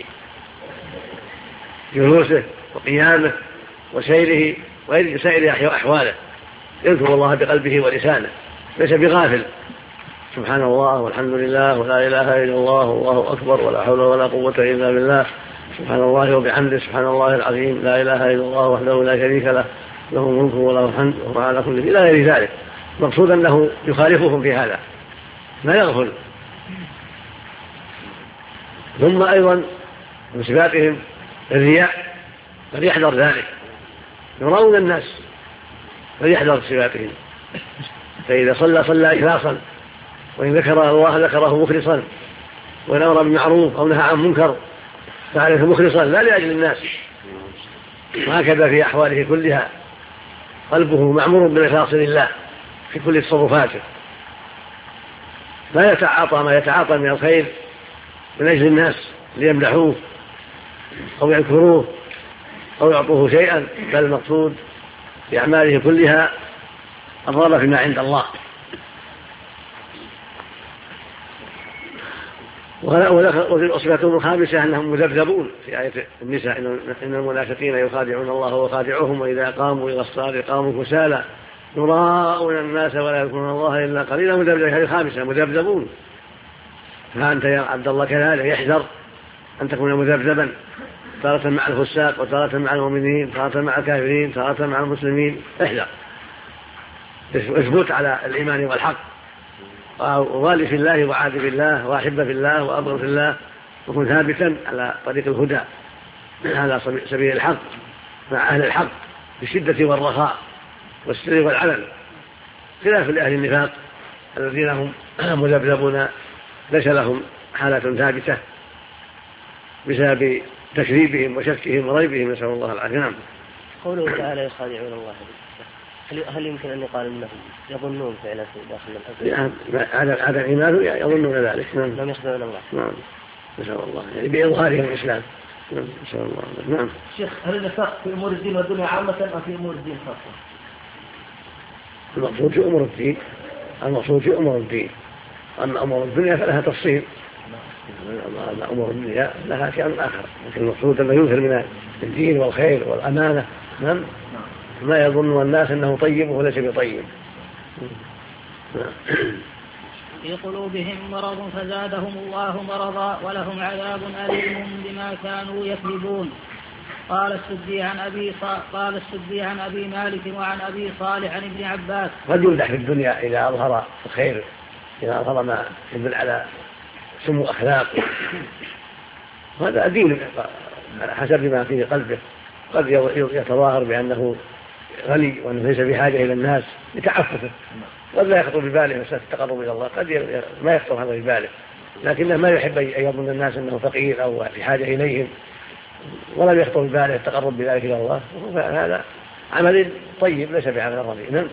جلوسه وقيامه وسيره وسائر أحواله، يذكر الله بقلبه ولسانه، ليس بغافل. سبحان الله والحمد لله ولا إله إلا الله والله أكبر ولا حول ولا قوة إلا بالله، سبحان الله وبحمده سبحان الله العظيم، لا إله إلا الله وحده لا شريك له، له الملك وله الحمد وهو على كل شيء، إلى غير ذلك. مقصود أنه يخالفهم في هذا، لا يغفل. ثم أيضا من صفاتهم الرياء، فليحذر ذلك، يراون الناس فليحذر صفاتهم. فإذا صلى إخلاصا، وإن ذكر الله ذكره مخلصا، وإن أمر بالمعروف أو نهى عن منكر فعله مخلصا لا لأجل الناس وهكذا في أحواله كلها قلبه معمور بالإخلاص لله في كل تصرفاته، لا يتعاطى ما يتعاطى من الخير من أجل الناس ليمدحوه أو يذكروه أو يعطوه شيئا، بل المقصود في أعماله كلها الرغبة فيما عند الله. والصفة الخامسة أنهم مذبذبون في آية النساء إن المنافقين يخادعون الله وخادعهم وإذا قاموا إلى الصلاة قاموا كسالى يراءون الناس ولا يذكرون الله إلا قليلا. مذبذبون، هذه الخامسة مذبذبون. فأنت يا عبد الله كذلك يحذر أن تكون مذبذبا، تارة مع الفساق وتارة مع المؤمنين، تارة مع الكافرين، تارة مع المسلمين. احذر، اثبت على الإيمان والحق، ووالي في الله وعادي في الله وأحب في الله وأبغض في الله، وكن ثابتا على طريق الهدى على سبيل الحق مع أهل الحق بالشدة والرخاء والسر والعلن، خلاف لأهل النفاق الذين هم مذبذبون ليس لهم حالة ثابتة بسبب تكذيبهم وشكهم وريبهم، نسأل الله العافية. نعم. قوله تعالى يخادعون الله، هل يمكن أن يقال أنهم يظنون فعلا داخل الأرض؟ هذا الإيمان يظنون ذلك. نعم. لم يخدعون الله. نعم. نسأل الله يعني بإظهارهم الإسلام. نعم. نسأل الله. نعم. شيخ، هل النفاق في أمور الدين والدنيا عامة أم في أمور الدين خاصة؟ المقصود في أمور الدين، المقصود في أمور الدين. أما أمور الدنيا فلها تفصيل، أمور الدنيا لها شيء آخر، لكن المقصود أنه يظهر من الدين والخير والأمانة. نعم. ما يظن الناس أنه طيب وهو ليس بطيب. في قلوبهم مرض فزادهم الله مرضا ولهم عذاب أليم بما كانوا يكذبون. قال السدي عن أبي مالك وعن أبي صالح عن ابن عباس: قد يمدح في الدنيا إذا أظهر الخير، إذا أظهر ما يدل على سمو أخلاق، هذا دين على حسب ما في قلبه. قد يتظاهر بأنه غني وأنه ليس بحاجة إلى الناس لتعففه، قد لا يخطر بباله مسألة التقرب إلى الله، قد ما يخطر هذا بباله، لكنه ما يحب أن يظن الناس أنه فقير أو في حاجة إليهم، ولا يخطر بباله التقرب بذلك إلى الله. هذا عمل طيب ليس بعمل رديء. نعم.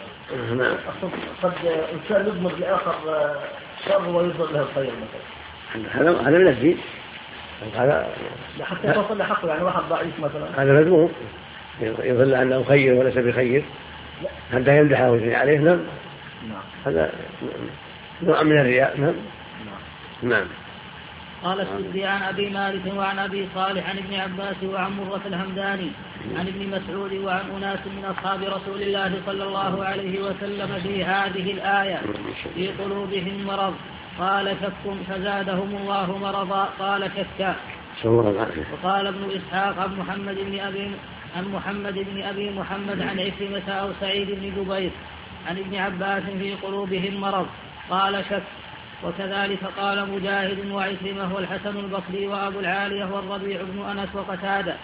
قد إنسان يضمر لآخر شر ويظهر له الخير مثلا، هذا من الدين، هذا حتى يوصل لحقه. يعني واحد ضعيف مثلا هذا مذموم، يظل أنه خير وليس بخير، حتى يمدحه ويثني عليه. نعم. هذا نوع من الرياء. نعم. نعم. قال السدي عن أبي مالك وعن أبي صالح عن ابن عباس وعن مرة الهمداني عن ابن مسعود وعن أناس من أصحاب رسول الله صلى الله عليه وسلم في هذه الآية: في قلوبهم مرض قال كف فزادهم الله مرضا قال كفا. وقال ابن إسحاق عن محمد بن أبي محمد عن عكرمة أو سعيد بن جبير عن ابن عباس: في قلوبهم مرض قال كف. وكذلك قال مجاهد وعكرمة والحسن البصري وأبو العالية والربيع بن أنس وقتادة.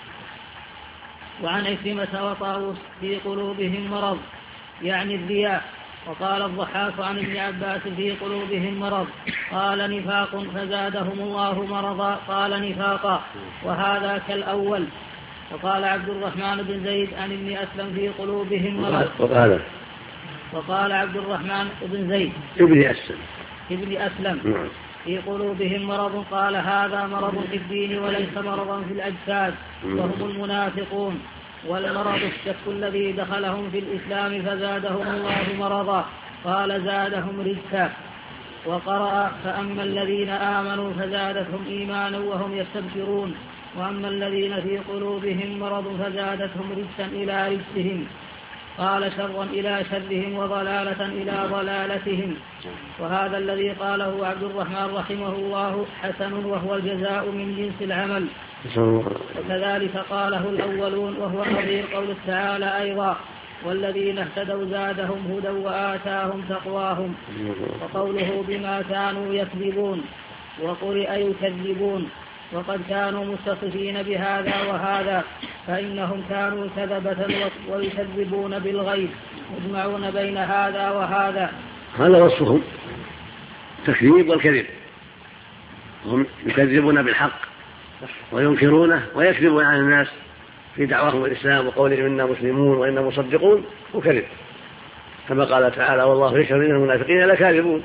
وعن عكرمة وطاووس: في قلوبهم مرض يعني الرياء. وقال الضحاك عن ابن عباس: في قلوبهم مرض قال نفاق فزادهم الله مرضا قال نفاقا، وهذا كالأول. وقال عبد الرحمن بن زيد عن ابن أسلم: في قلوبهم مرض. وقال عبد الرحمن بن زيد ابن أسلم: في قلوبهم مرض قال هذا مرض في الدين وليس مرضا في الأجساد، وهم المنافقون. والمرض الشك الذي دخلهم في الإسلام فزادهم الله مرضا قال زادهم رجسا. وقرأ: فأما الذين آمنوا فزادتهم إيمانا وهم يستبشرون، وأما الذين في قلوبهم مرض فزادتهم رجسا إلى رجسهم. قال شرا إلى شرهم وضلالة إلى ضلالتهم. وهذا الذي قاله عبد الرحمن رحمه الله حسن، وهو الجزاء من جنس العمل. وكذلك قاله الأولون، وهو نظير قول تعالى أيضا: والذين اهتدوا زادهم هدى وآتاهم تقواهم. وقوله بما كانوا يكذبون، وقرئ يكذبون، وقد كانوا متصفين بهذا وهذا، فإنهم كانوا كذبة ويكذبون بالغيب، يجمعون بين هذا وهذا. هذا وصفهم تكذيب والكذب، هم يكذبون بالحق وينكرونه ويكذبون عن الناس في دعواهم الإسلام وقولهم إنا مسلمون وإنا مصدقون وكذب، كما قال تعالى والله يشهد إن المنافقين لكاذبون.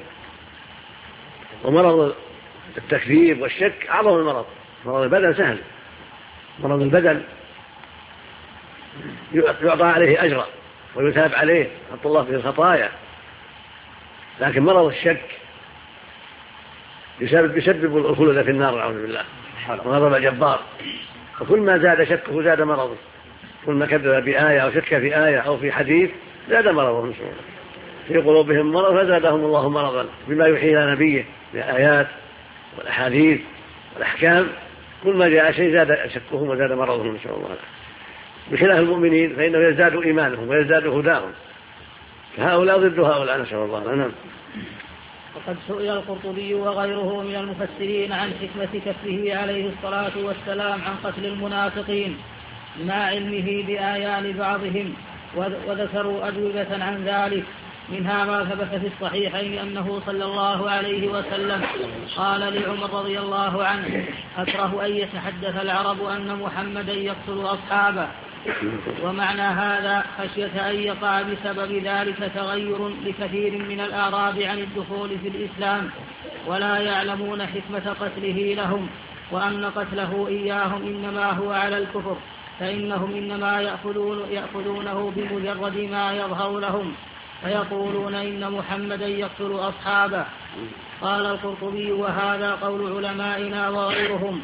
ومرض التكذيب والشك أعظم المرض. مرض البدن سهل، مرض البدن يعطى عليه أجرا ويثاب عليه حط الله في الخطايا، لكن مرض الشك يسبب الخلود في النار نعوذ بالله، وغضب جبار. وكل ما زاد شكه زاد مرضه، كل ما كذب بآية أو شك في آية أو في حديث زاد مرضه في قلوبهم مرض فزادهم الله مرضا بما يوحي إلى نبيه من الآيات والأحاديث والأحكام. كل ما جاء شيء زاد شكهم وزاد مرضهم إن شاء الله. بخلاف المؤمنين فإنه يزداد إيمانهم ويزداد هداهم، فهؤلاء ضد هؤلاء نسأل الله. نعم. وقد سئل القرطبي وغيره من المفسرين عن حكمة كفه عليه الصلاة والسلام عن قتل المنافقين مع علمه بآيان بعضهم، وذكروا أجوبة عن ذلك، منها ما ثبت في الصحيحين أنه صلى الله عليه وسلم قال لعمر رضي الله عنه أكره أن يتحدث العرب أن محمدا يقتل أصحابه، ومعنى هذا خشية أن يقع بسبب ذلك تغير لكثير من الأعراب عن الدخول في الإسلام ولا يعلمون حكمة قتله لهم، وأن قتله إياهم إنما هو على الكفر، فإنهم إنما يأخذونه بمجرد ما يظهر لهم فيقولون إن محمدا يقتل أصحابه. قال القرطبي وهذا قول علمائنا وغيرهم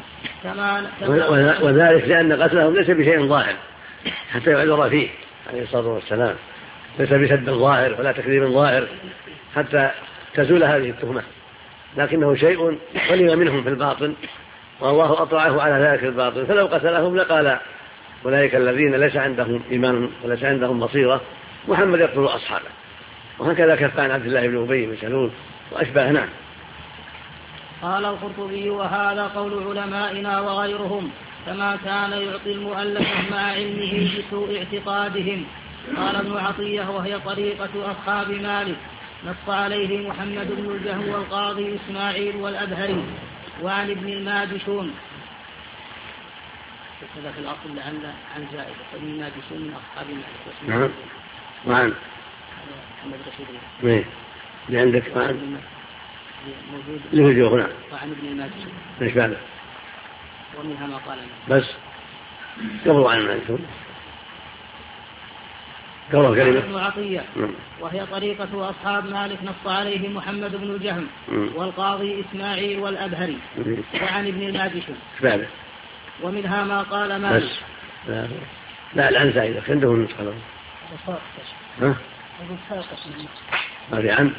وذلك لأن قتلهم ليس بشيء ظاهر حتى يعذر فيه عليه الصلاة والسلام، ليس بسد ظاهر ولا تكذيب ظاهر حتى تزول هذه التهمة، لكنه شيء سلم منهم في الباطن والله أطلعه على ذلك الباطل، فلو قتلهم لقال أولئك الذين ليس عندهم إيمان وليس عندهم بصيرة محمد يقتل أصحابه. وهكذا كف عن عبد الله بن أبي بن سلول وأشباه. نعم. قال القرطبي وهذا قول علمائنا وغيرهم كما كان يعطي المؤلف مع علمه بسوء اعتقادهم. قال ابن عطية وهي طريقة أصحاب مالك نص عليه محمد بن الجهم والقاضي إسماعيل والأبهري وعن ابن الماجشون. هذا في الأصل عن زائد ابن الماجشون من أصحاب مالك. نعم. وعن محمد رشيد اللي عندك وعن موجود اللي في الجوه. نعم. وعن ابن الماجشون. ايش بعده؟ ومنها ما قال بس قبل عن الماجشون قبل كلمة ابن عطية وهي طريقة أصحاب مالك نص عليه محمد بن الجهم والقاضي إسماعيل والأبهري وعن ابن الماجشون. ومنها ما قال مالك. لا الآن زائدة عندهم النسخة. ها؟ هذه عن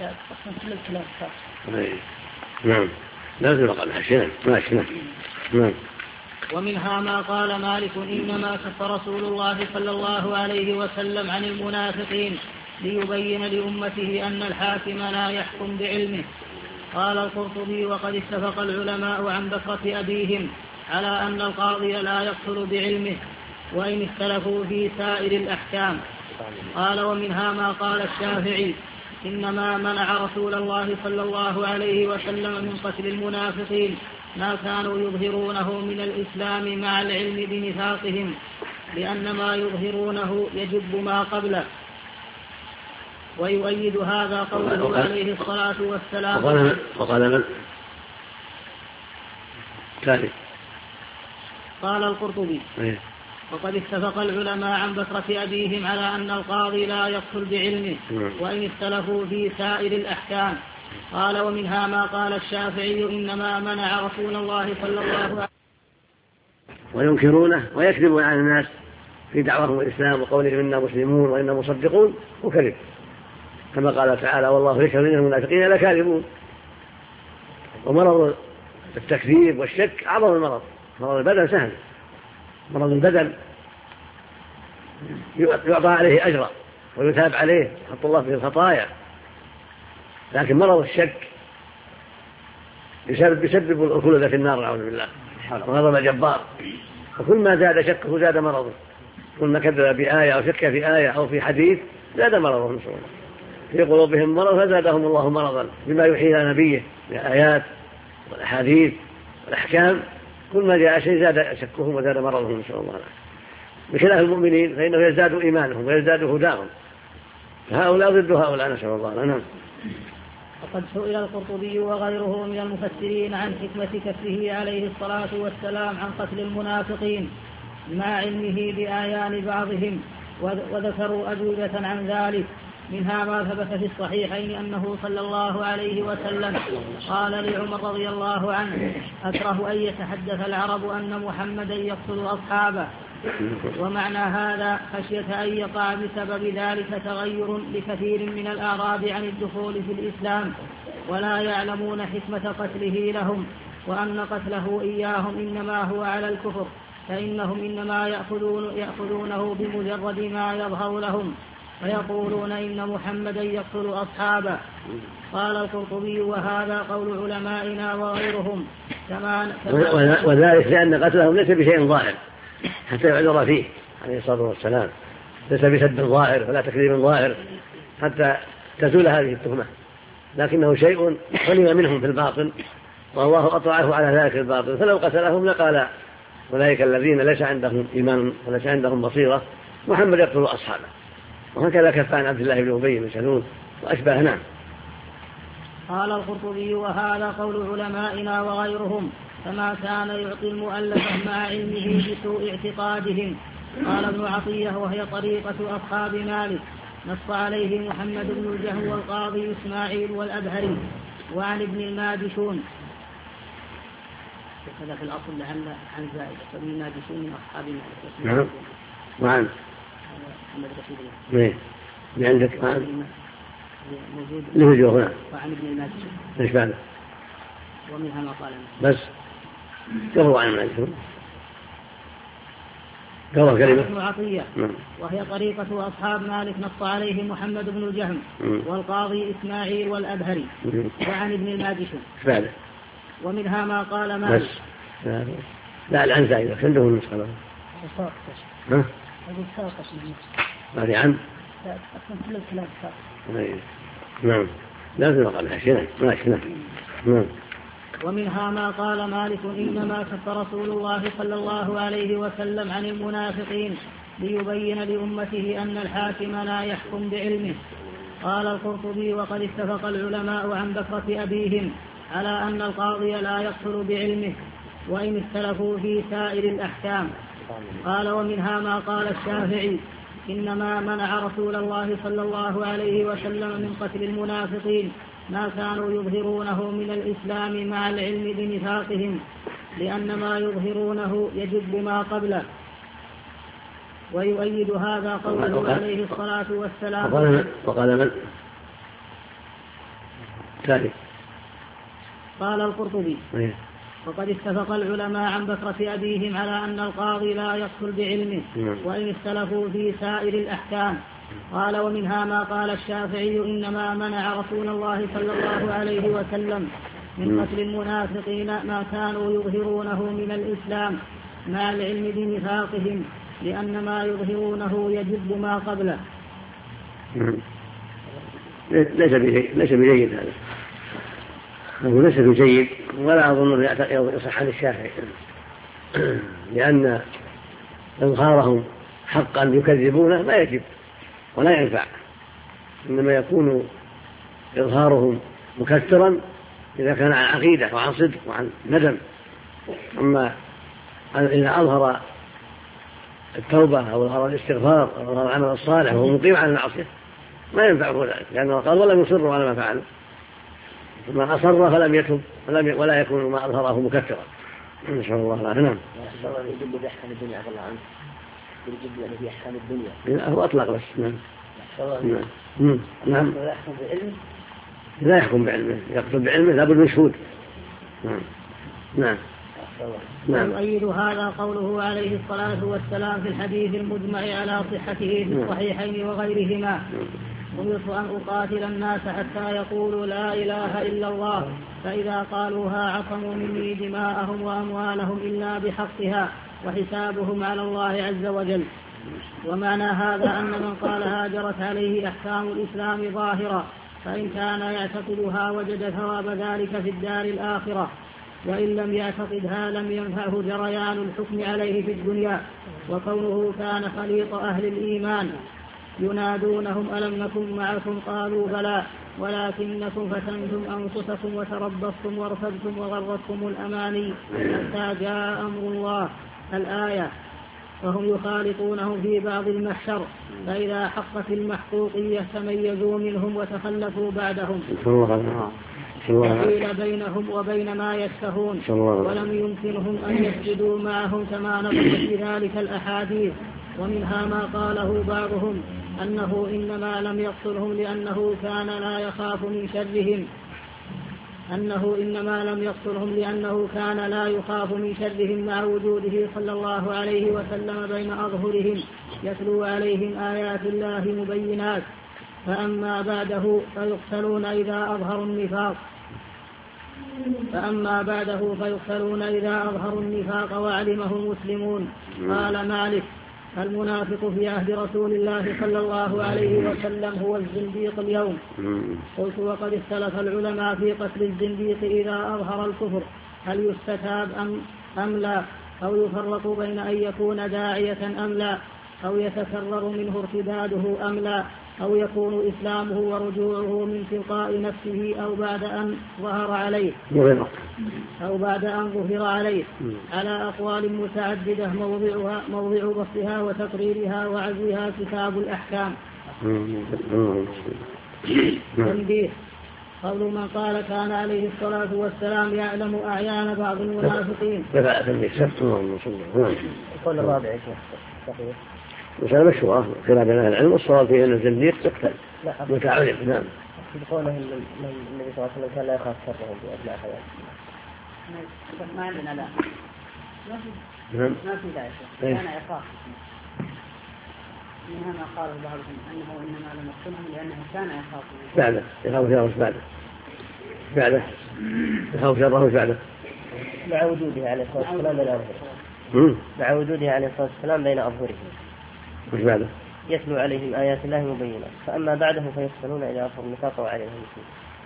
نعم لازم نقل حشيان ماشي. نعم. ومنها ما قال مالك إنما كف رسول الله صلى الله عليه وسلم عن المنافقين ليبين لأمته أن الحاكم لا يحكم بعلمه. قال القرطبي وقد اتفق العلماء عن بكرة أبيهم على أن القاضي لا يقتل بعلمه وإن اختلفوا في سائر الأحكام. قال ومنها ما قال الشافعي إنما منع رسول الله صلى الله عليه وسلم من قتل المنافقين ما كانوا يظهرونه من الإسلام مع العلم بنفاقهم، لأن ما يظهرونه يجب ما قبله. ويؤيد هذا قوله عليه الصلاة والسلام. وقال من؟ ثاني. قال القرطبي وقد اتفق العلماء عن بكرة أبيهم على أن القاضي لا يقتل بعلمه وإن اختلفوا في سائر الأحكام. قال ومنها ما قال الشافعي إنما منع رسول الله صلى الله عليه وسلم وينكرونه ويكذبون على الناس في دعواهم الإسلام وقولهم إنا مسلمون وإنا مصدقون وكذب، كما قال تعالى والله يشهد إن المنافقين لكاذبون. ومرض التكذيب والشك أعظم المرض. مرض البدن سهل، مرض البدن يعطى عليه أجرا ويثاب عليه حط الله في الخطايا، لكن مرض الشك يسبب الخلود في النار نعوذ بالله، وغضب جبار. وكل ما زاد شكه زاد مرضه، كل ما كذب بآية أو شك في آية أو في حديث زاد مرضه نسأل الله. في قلوبهم مرض فزادهم الله مرضا بما يوحي إلى نبيه من الآيات والأحاديث والأحكام. كل ما جاء شيء زاد شكهم وزاد مرضهم نسأل الله. بخلاف المؤمنين فإنه يزداد إيمانهم ويزداد هداهم، فهؤلاء ضد هؤلاء، نسأل الله. نعم. وقد سئل القرطبي وغيره من المفسرين عن حكمة كفه عليه الصلاة والسلام عن قتل المنافقين مع علمه بآيان بعضهم، وذكروا أجوبة عن ذلك، منها ما ثبت في الصحيحين أنه صلى الله عليه وسلم قال لعمر رضي الله عنه: أكره أن يتحدث العرب أن محمدا يقتل أصحابه. ومعنى هذا خشية أن يقع بسبب ذلك تغير لكثير من الأعراب عن الدخول في الإسلام ولا يعلمون حكمة قتله لهم، وأن قتله إياهم إنما هو على الكفر، فإنهم إنما يأخذونه بمجرد ما يظهر لهم فيقولون إن محمدا يقتل أصحابه. قال القرطبي: وهذا قول علمائنا وغيرهم وذلك لأن قتلهم ليس بشيء ظاهر حتى يعذر فيه عليه الصلاة والسلام، ليس بسد ظاهر ولا تكذيب ظاهر حتى تزول هذه التهمة، لكنه شيء علم منهم في الباطن والله أطلعه على ذلك الباطل، فلو قتلهم لقال أولئك الذين ليس عندهم إيمان وليس عندهم بصيرة محمد يقتل أصحابه. وهكذا كف عن عبد الله بن أبي بن سلول وأشباه. نعم. قال القرطبي: وهذا قول علمائنا وغيرهم، فما كان يعطي المؤلف مع علمه بسوء اعتقادهم. قال ابن عطية: وهي طريقة أصحاب مالك، نص عليه محمد بن الجهم والقاضي إسماعيل والأبهري وعن ابن الماجشون. هذا في الأصل لعل عن زائد، فابن الماجشون من أصحاب مالك. نعم. وعن عندك موجود هنا وعن ابن الماجشون. ايش بعده؟ ومنها ما قال بس قروا عن الماجشون قروا كلمة ابن عطية. وهي طريقة أصحاب مالك، نص عليه محمد بن الجهم والقاضي إسماعيل والأبهري وعن ابن الماجشون. بعده ومنها ما قال مالك. بس لا العن زائدة عنده النسخة. ها؟ هذه عن كل الكلام نعم لازم أقل حشنا ماشي. نعم. ومنها ما قال مالك: إنما كف رسول الله صلى الله عليه وسلم عن المنافقين ليبين لأمته أن الحاكم لا يحكم بعلمه. قال القرطبي: وقد اتفق العلماء عن بكرة أبيهم على أن القاضي لا يقتل بعلمه وإن اختلفوا في سائر الأحكام. قال: ومنها ما قال الشافعي: إنما منع رسول الله صلى الله عليه وسلم من قتل المنافقين ما كانوا يظهرونه من الإسلام مع العلم بنفاقهم، لأن ما يظهرونه يجب ما قبله. ويؤيد هذا قوله عليه الصلاة والسلام. وقال من؟ ثالث. قال القرطبي: وقد اتفق العلماء عن بكرة أبيهم على أن القاضي لا يقتل بعلمه وإن اختلفوا في سائر الأحكام. قال: ومنها ما قال الشافعي: إنما منع رسول الله صلى الله عليه وسلم من قتل المنافقين ما كانوا يظهرونه من الإسلام مع العلم بنفاقهم، لأن ما يظهرونه يجب ما قبله. ليس بجيد هذا، هو ليس بجيد، ولا أظن يصح عن الشافعي، لأن إظهارهم حقا يكذبونه ما يجب ولا ينفع، إنما يكون إظهارهم مكثرا إذا كان عن عقيدة وعن صدق وعن ندم. أما إذا أظهر التوبة أو أظهر الاستغفار أو أظهر العمل الصالح وهو مقيم على المعصية ما ينفعه ذلك، لأنه قال: ولم يصروا على ما فعلوا، ما أصر فلم يتب ولا يكون ما أظهره مكثرا. نسأل الله العافية. نعم. يجب بأحكام الدنيا عبد الله عنه، يجب أن في أحكام الدنيا. هو أطلق بس. نعم. لا يحكم بعلمه، يقتل بعلمه لابد من شهود. نعم. ويؤيد هذا قوله عليه الصلاة والسلام في الحديث المجمع على صحته في الصحيحين وغيرهما: أمرت أن أقاتل الناس حتى يقولوا لا إله إلا الله، فإذا قالوها عصموا مني دماءهم وأموالهم إلا بحقها وحسابهم على الله عز وجل. ومعنى هذا أن من قال هاجرت عليه أحكام الإسلام ظاهرة، فإن كان يعتقدها وجد ثواب ذلك في الدار الآخرة، وإن لم يعتقدها لم ينفعه جريان الحكم عليه في الدنيا. وكونه كان خليط أهل الإيمان ينادونهم ألم نكن معكم قالوا بلى ولكنكم فتنتم أنفسكم وتربصتم وارتبتم وغرتكم الأماني حتى جاء أمر الله الآية. وهم يخالطونهم في بعض المحشر فإذا حقت المحقوقية تميزوا منهم وتخلفوا بعدهم وحيل بينهم وبين ما يشتهون ولم يمكنهم أن يسجدوا معهم كما نقل في ذلك الأحاديث. ومنها ما قاله بعضهم أنه إنما لم يقتلهم لأنه كان لا يخاف من شرهم كان لا يخاف من شرهم مع وجوده صلى الله عليه وسلم بين أظهرهم يتلو عليهم آيات الله مبينات. فأما بعده فيقتلون إذا أظهروا النفاق وعلمه المسلمون. قال مالك المنافق في عهد رسول الله صلى الله عليه وسلم هو الزنديق اليوم. قلت وقد اختلف العلماء في قتل الزنديق إذا أظهر الكفر هل يستتاب أم لا أو يفرق بين أن يكون داعية أم لا أو يتكرر منه ارتداده أم لا أو يكون إسلامه ورجوعه من تلقاء نفسه أو بعد أن ظهر عليه على أقوال متعددة موضع بسطها وتقريرها وعزوها كتاب الأحكام. تنبيه قول من قال كان عليه الصلاة والسلام يعلم أعيان بعض المنافقين. يقول الرابع مسألة مشهورة خلاف بين أهل العلم والصواب فيه أن الزنديق يقتل متعلم. نعم. يقوله النبي صلى الله عليه وسلم كان لا يخاف شرهم بأبناء حياته. ما عندنا لا ما في داعي كان يخاف. منها ما قاله بعضهم أنه إنما لم يقتلهم لأنه كان يخاف يخاف شره بعده مع وجوده عليه الصلاة والسلام بين أظهرهم مش بعده يتلو عليهم آيات الله مبينات. فأما بعده فيقتلون إلى أظهر النفاق وعليهم المسلمين.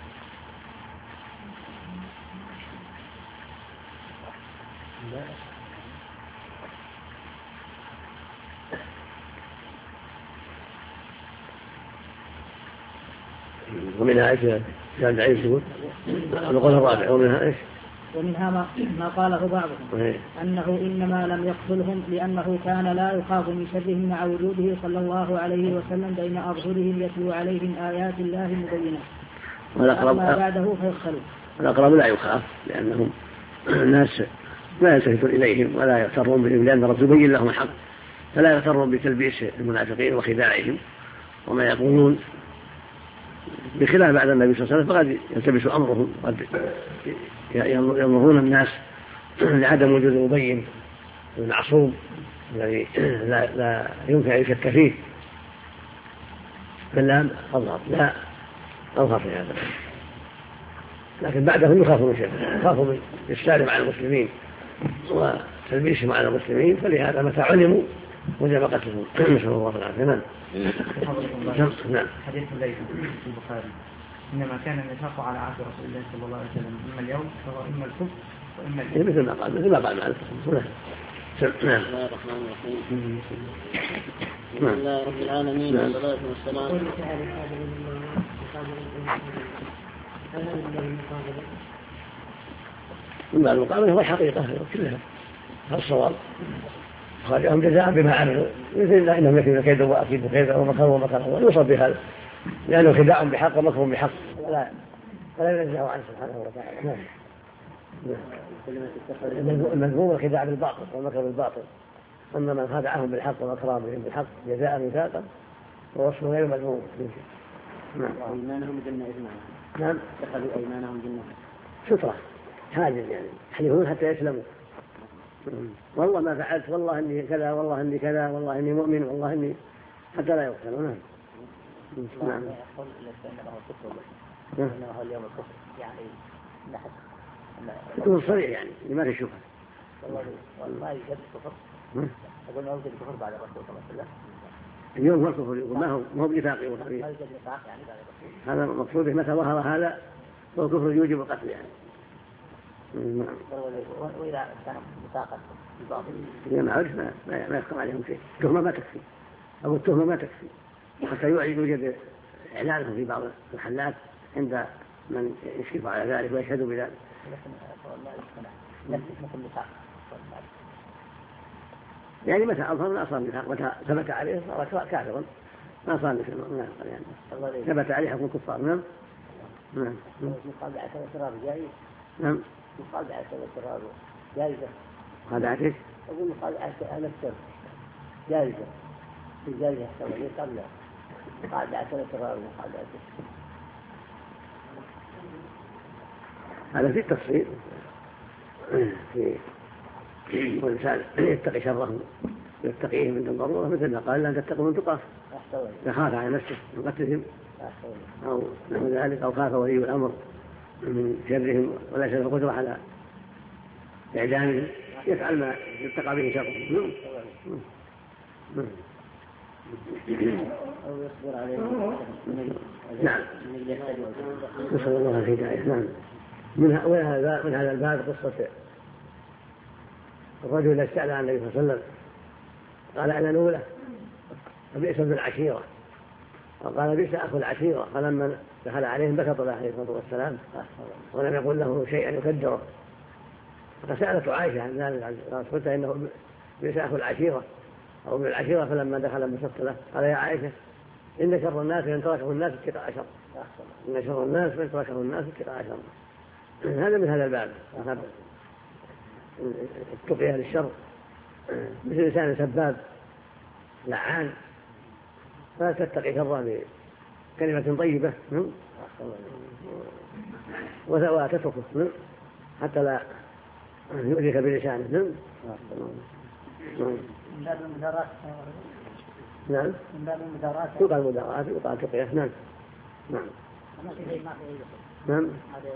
ومنها ايش كان دعيم يقول القول الرابع ومنها ما قاله بعضهم أنه إنما لم يقتلهم لأنه كان لا يخاف من شرهم مع وجوده صلى الله عليه وسلم بين أظهرهم يتلو عليهم آيات الله مبينات. وأما بعده فيقتلون. الأقرب لا يخاف لأنهم الناس لا يلتفتون إليهم ولا يغترون بهم لأن الرسول يبين لهم الحق فلا يغترون بتلبيس المنافقين وخداعهم وما يقولون بخلاف بعد النبي صلى الله عليه وسلم فقد يلتبس أمرهم قد ينظرون الناس لعدم وجود المبين المعصوم الذي لا يمكن أن يشك فيه بل لا أظهر في هذا. لكن بعده يخافوا من شيء يخافوا من السالم على المسلمين وتلبيسهم على المسلمين فلهذا متى علموا وجب قتلهم. نسأل الله العافية. نعم. حديث الليل في البخاري إنما كان النفاق على عهد رسول الله صلى الله عليه وسلم إما اليوم فهو إما الكفر وإما الإسلام. مثل ما قال معنا. نعم. بسم الله الرحمن الرحيم. بسم الله رب العالمين والصلاة والسلام. إما المقابلة هو الحقيقة كلها الصواب خرجهم جزاء بما عملوا مثل إنهم يكيدون كيدا وأكيد كيدا ومكروا ويوصف بهذا لأنه خداع بحق ومكر بحق ولا ينزعه عنه سبحانه وتعالى. المذموم الخداع بالباطل والمكر بالباطل. أما من خدعهم بالحق ومكرهم بهم بالحق جزاء ميثاقا ووصفه غير مذموم. أيمانهم جنة إجماعا. نعم. اتخذوا أيمانهم جنة سترة حاجز يعني يحلفون حتى يسلموا. والله ما فعلت والله إني كذا والله إني كذا والله إني مؤمن والله إني حتى لا يقتلوا. نعم. نعم. إنه اليوم الكفر يعني لحد يكون صريح يعني ما في شبهة. والله يجب الكفر. أقول ما يوجد الكفر بعد الرسول صلى الله عليه وسلم. اليوم هو الكفر يقول ما هو بنفاقي وخبيث. هذا مقصود به متى ظهر هذا هو الكفر يوجب القتل يعني. وإذا كان مساقا بالباطل إذا ما عرف ما يحكم عليهم شيء. التهمة ما تكفي، أو التهمة ما تكفي حتى يوجد إعلانهم في بعض المحلات عند من يشرف على ذلك ويشهدوا بذلك. يعني متى أظهر ما أصاب بالحق، متى ثبت عليه صار كافرا ما صار مثل المنافق يعني ثبت عليه حكم الكفار. نعم. نعم. مقاطعة الشراب جائز. نعم. مقاطعة الشراب جائزة. مقاطعة إيش؟ أقول مقاطعة الشراب جائزة. الجائزة السبب قبل مقاطعة الشراب ومقاطعة. هذا في التفصيل في والإنسان يتقي شرهم ويتقيه من الضرورة، مثل ما قال لا تتقوا من تقاه، يخاف على نفسه من قتلهم أو نحو ذلك، أو خاف ولي الأمر من شرهم ولا شر القدرة على إعدامهم، يفعل ما يتقى به شرهم. أو يصبر عليه. نعم. نسأل الله الهداية. نعم. من هذا الباب قصة الرجل الذي استأذن عن النبي صلى الله عليه وسلم قال أذنوا له فبئس ابن العشيرة، وقال بئس أخو العشيرة، فلما دخل عليهم بكت الله عليه الصلاة والسلام ولم يقل له شيئا يكدره. فسألته عائشة عن ذلك قلت إنه بئس أخو العشيرة أو ابن العشيرة، فلما دخل بسطت له قال يا عائشة إن شر الناس من تركه الناس اتقاء شر، إن شر الناس من تركه الناس اتقاء شر. هذا من هذا الباب التقية للشر، مثل إنسان سباب لعان فلا تتقي شره بكلمة طيبة وتتركه حتى لا يؤذيك بلسانه. من باب المداراة. نعم. من باب المداراة. يقال مداراة ويقال تقية. نعم. نعم. نعم.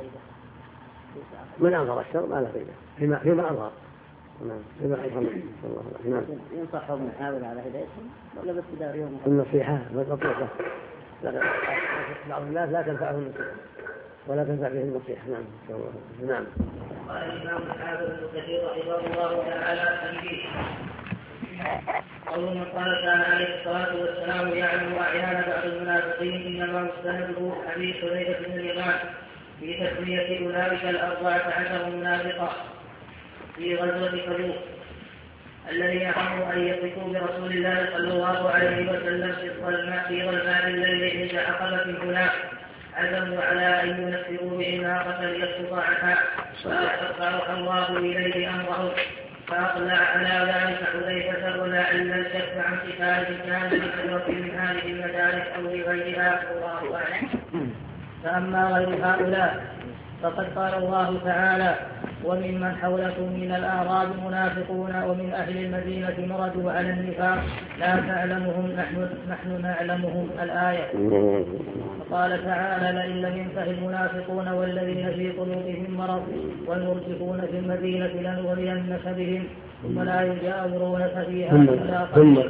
من أظهر الشر ما له فيده فيما أظهر. نعم. فيما أظهر. نعم. ينصحهم يحاول على هدايتهم ولا بس بداريهم؟ النصيحة والنصيحة. بعض الناس لا تنفعهم النصيحة ولا تنفع به النصيحة. نعم. نعم. قال الإمام الحافظ ابن كثير رحمه الله تعالى تنبيه قول من قال كان عليه الصلاة والسلام يعلم أعيان بعض المنافقين إنما مستنده حديث حذيفة بن اليمان في تسمية أولئك 14 منافقا في غزوة تبوك الذين هموا أن يثقوا برسول الله صلى الله عليه وسلم في ظلماء الليل عند عقبة هناك، عزموا على أن ينفروا به ناقة ليسقط عنها، فأوحى الله إليه أمره فأقلع على ذلك حذيفة ولعل الشك عن كفاية كان لكثرة من هذه المدارس أو لغيرها والله أعلم. فأما غير هؤلاء فقد قال الله تعالى وممن حولكم من الأعراب منافقون ومن أهل المدينة مردوا على النفاق لا تعلمهم نحن نعلمهم الآية. وقال تعالى لئن لم ينته المنافقون والذين في قلوبهم مرض والمرجفون في المدينة لنغرينك بهم ثم لا يجاورونك فيها إلا قليلا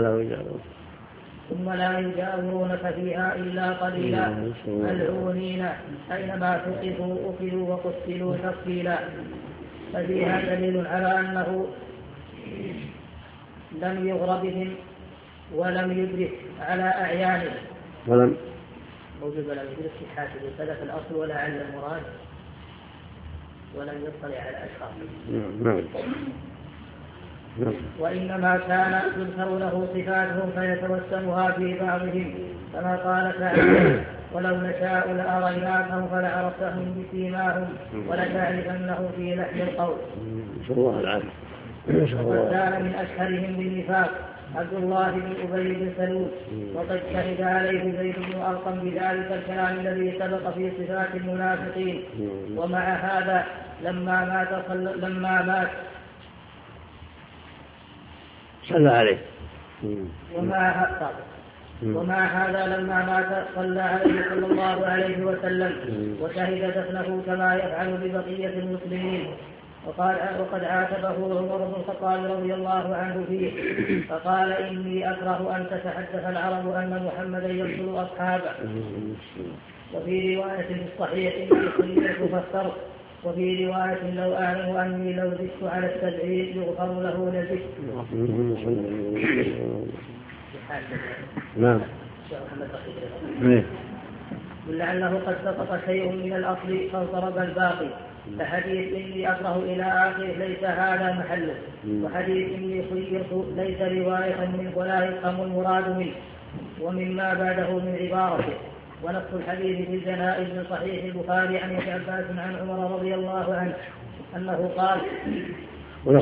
ثم لا يجاورونك فيها إلا قليلا ملعونين أينما ثقفوا أخذوا وقتلوا تقتيلا. ففيها دليل على أنه لم يغر بهم ولم يدرك على أعيانهم موجود ولم يدرك في حاجة ثبت الأصل ولعل المراد ولم يطلع على أشخاصهم. وإنما كان يذكر له صفاتهم فيتوسمها في بعضهم كما قال تعالى ولو نشاء لأريناكهم فلعرفتهم بسيماهم ولتعرفنهم في لحن القول. وقد كان من أشهرهم بالنفاق عبد الله بن أبي بن سلول وقد شهد عليه زيد بن أرقم بذلك الكلام الذي سبق في صفات المنافقين. ومع هذا لما مات صلى عليه ومع هذا لما مات صلى عليه صلى الله عليه وسلم وشهد دفنه كما يفعل ببقية المسلمين. وقد عاتبه عمر بن الخطاب رضي الله عنه فيه فقال إني أكره أن تتحدث العرب أن محمدا يقتل أصحابه. وفي رواية في الصحيح إني سمعت فسرت وفي رواية لو أعلم أني لو زدت على 70 يغفر له لزدت. نعم. لعله قد سقط شيء من الأصل فانضرب الباقي. فحديث إني أكره إلى آخر ليس هذا محله، وحديث إني خيرت ليس رواية منه ولا يفهم المراد منه ومما بعده من عبارته. ونص الحديث في الجنائز من صحيح البخاري عن ابن عباس عن عمر رضي الله عنه أنه قال. ونص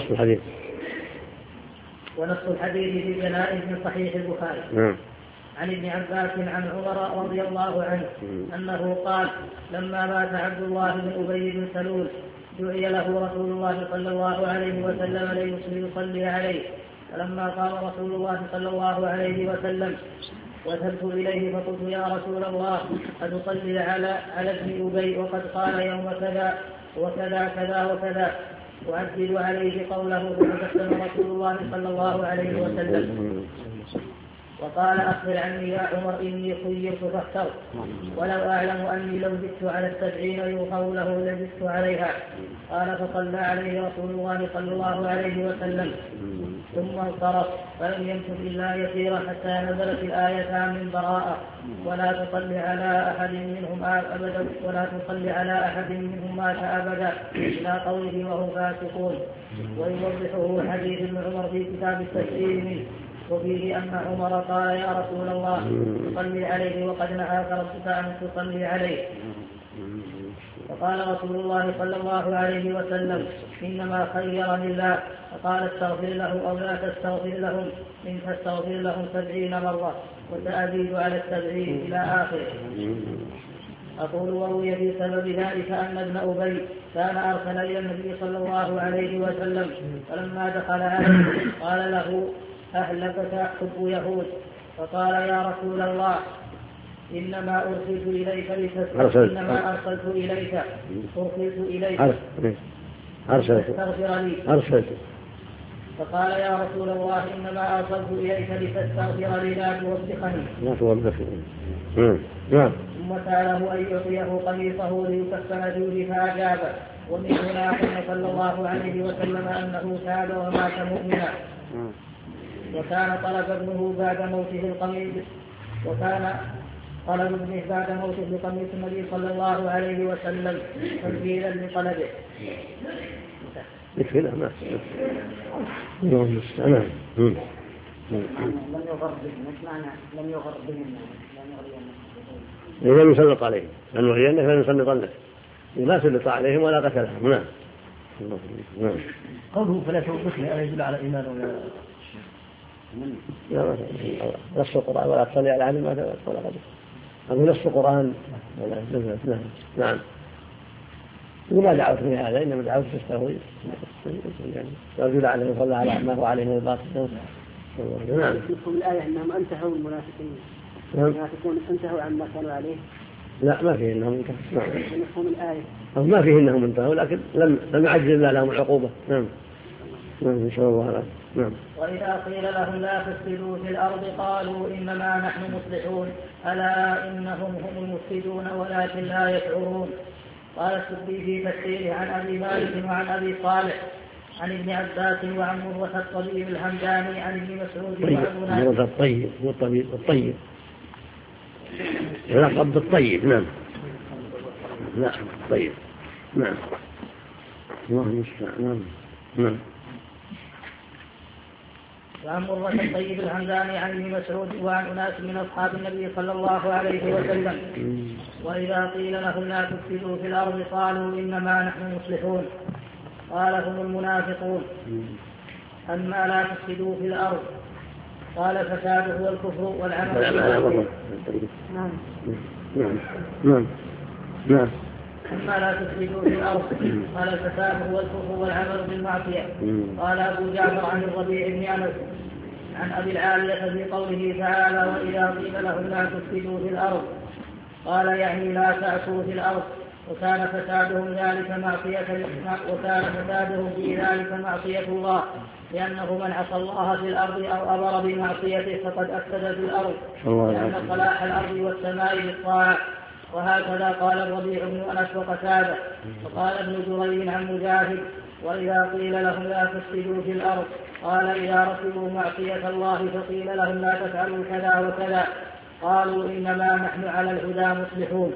الحديث في الجنائز من صحيح البخاري عن ابن عباس عن عمر رضي الله عنه أنه قال لما مات عبد الله بن أبي بن سلول دعي له رسول الله صلى الله عليه وسلم ليصلي عليه، فلما قام رسول الله صلى الله عليه وسلم وذهبت إليه فقلت يا رسول الله قد أصلي على ابن أبي وقد قال يوم كذا وكذا كذا وكذا وأعدل عليه قوله، فتبسم رسول الله صلى الله عليه وسلم وقال أخبر عني يا عمر إني خيرت فاخترت، ولو أعلم أني لو زدت على 70 يغفر له لزدت عليها. قال فصلى عليه رسول الله صلى الله عليه وسلم ثم انصرف فلم يمكث إلا يسيرا حتى نزلت الآيتان من براءة ولا تصلي على أحد منهم أبدا مات أبدا إلى قوله وهم فاسقون. ويوضحه حديث ابن عمر في كتاب التفسير منه وفيه أن عمر قال يا رسول الله صلي عليه وقد نهاك ربك أن تصلي عليه. فقال رسول الله صلى الله عليه وسلم إنما خيرني الله، فقال استغفر له أو لا تستغفر لهم، إن تستغفر لهم 70 مرة وتأزيد على 70 إلى آخره. أقول وروي في سبب ذلك أن ابن أبي كان أرسل إلى النبي صلى الله عليه وسلم فلما دخل عليه قال له أهلكك حب يهود، فقال يا رسول الله إنما أرسلت إليك لتستغفر لي. فقال يا رسول الله إنما أرسلت إليك لتستغفر لي لا توبخني. ثم سأله أن يعطيه قميصه ليكفن فيه فأجابه. ومن هنا قال صلى الله عليه وسلم أنه تاب ومات مؤمنا. وكان طلب ابنه بعد موته بقميص النبي صلى الله عليه وسلم تنفيذا لطلبه. لم يسلط عليهم لم يغرينك لم يسلط لك ما سلط عليهم ولا قتلهم. نعم. قوله فلا توبخني ألا يدل على إيمان ولا نص القرآن ولا تصلي على أحد مات ولا قتل. أقول نص القرآن. نعم. وما دعوت في هذا إنما دعوت في التهويل رجل عليه يصلى على ما هو عليه من الباطل. نعم. يفهم الآية أنهم انتهوا المنافقون انتهوا عما كانوا عليه. لا ما فيه إنهم انتهوا. يفهم الآية ما فيه إنهم انتهوا لكن لم يعجل الله لهم العقوبة. نعم إن شاء الله. نعم. وإذا قيل لهم لا تفسدوا في الأرض قالوا إنما نحن مصلحون ألا إنهم هم المفسدون ولكن لا يشعرون. قال السدي في تفسيره عن أبي مالك وعن أبي صالح عن ابن عباس وعن مرة الطبيب الحمداني عن ابن مسعود مرة الطيب هو الطيب يلقب بالطيب. نعم. لا طيب. نعم. الله المستعان. نعم. وعن مرة الطيب الحمداني عن ابن مسعود وعن أناس من أصحاب النبي صلى الله عليه وسلم. وإذا قيل لهم لا تفسدوا في الأرض قالوا إنما نحن مصلحون. قال هم المنافقون. أما لا تفسدوا في الأرض قال الفساد هو الكفر والعمل. نعم. أما لا تفسدوا في الأرض قال الفساد هو الكفر والعمل بالمعصية. قال أبو جعفر عن الربيع بن أنس عن أبي العالية في قوله تعالى وإذا قيل لهم لا تفسدوا في الأرض قال يعني لا تأسوا في الأرض. وكان فسادهم في ذلك معصية الله لأنه من عصى الله في الأرض أو أمر بمعصيته فقد أفسد في الأرض لأن صلاح الأرض والسماء بالطاعة وهكذا قال الربيع بن أنس وقتادة. وقال ابن جريج عن مجاهد: وإذا قيل لهم لا تفسدوا في الأرض قال إذا ركبوا معصية الله فقيل لهم لا تفعلوا كذا وكذا قالوا إنما نحن على الهدى مصلحون.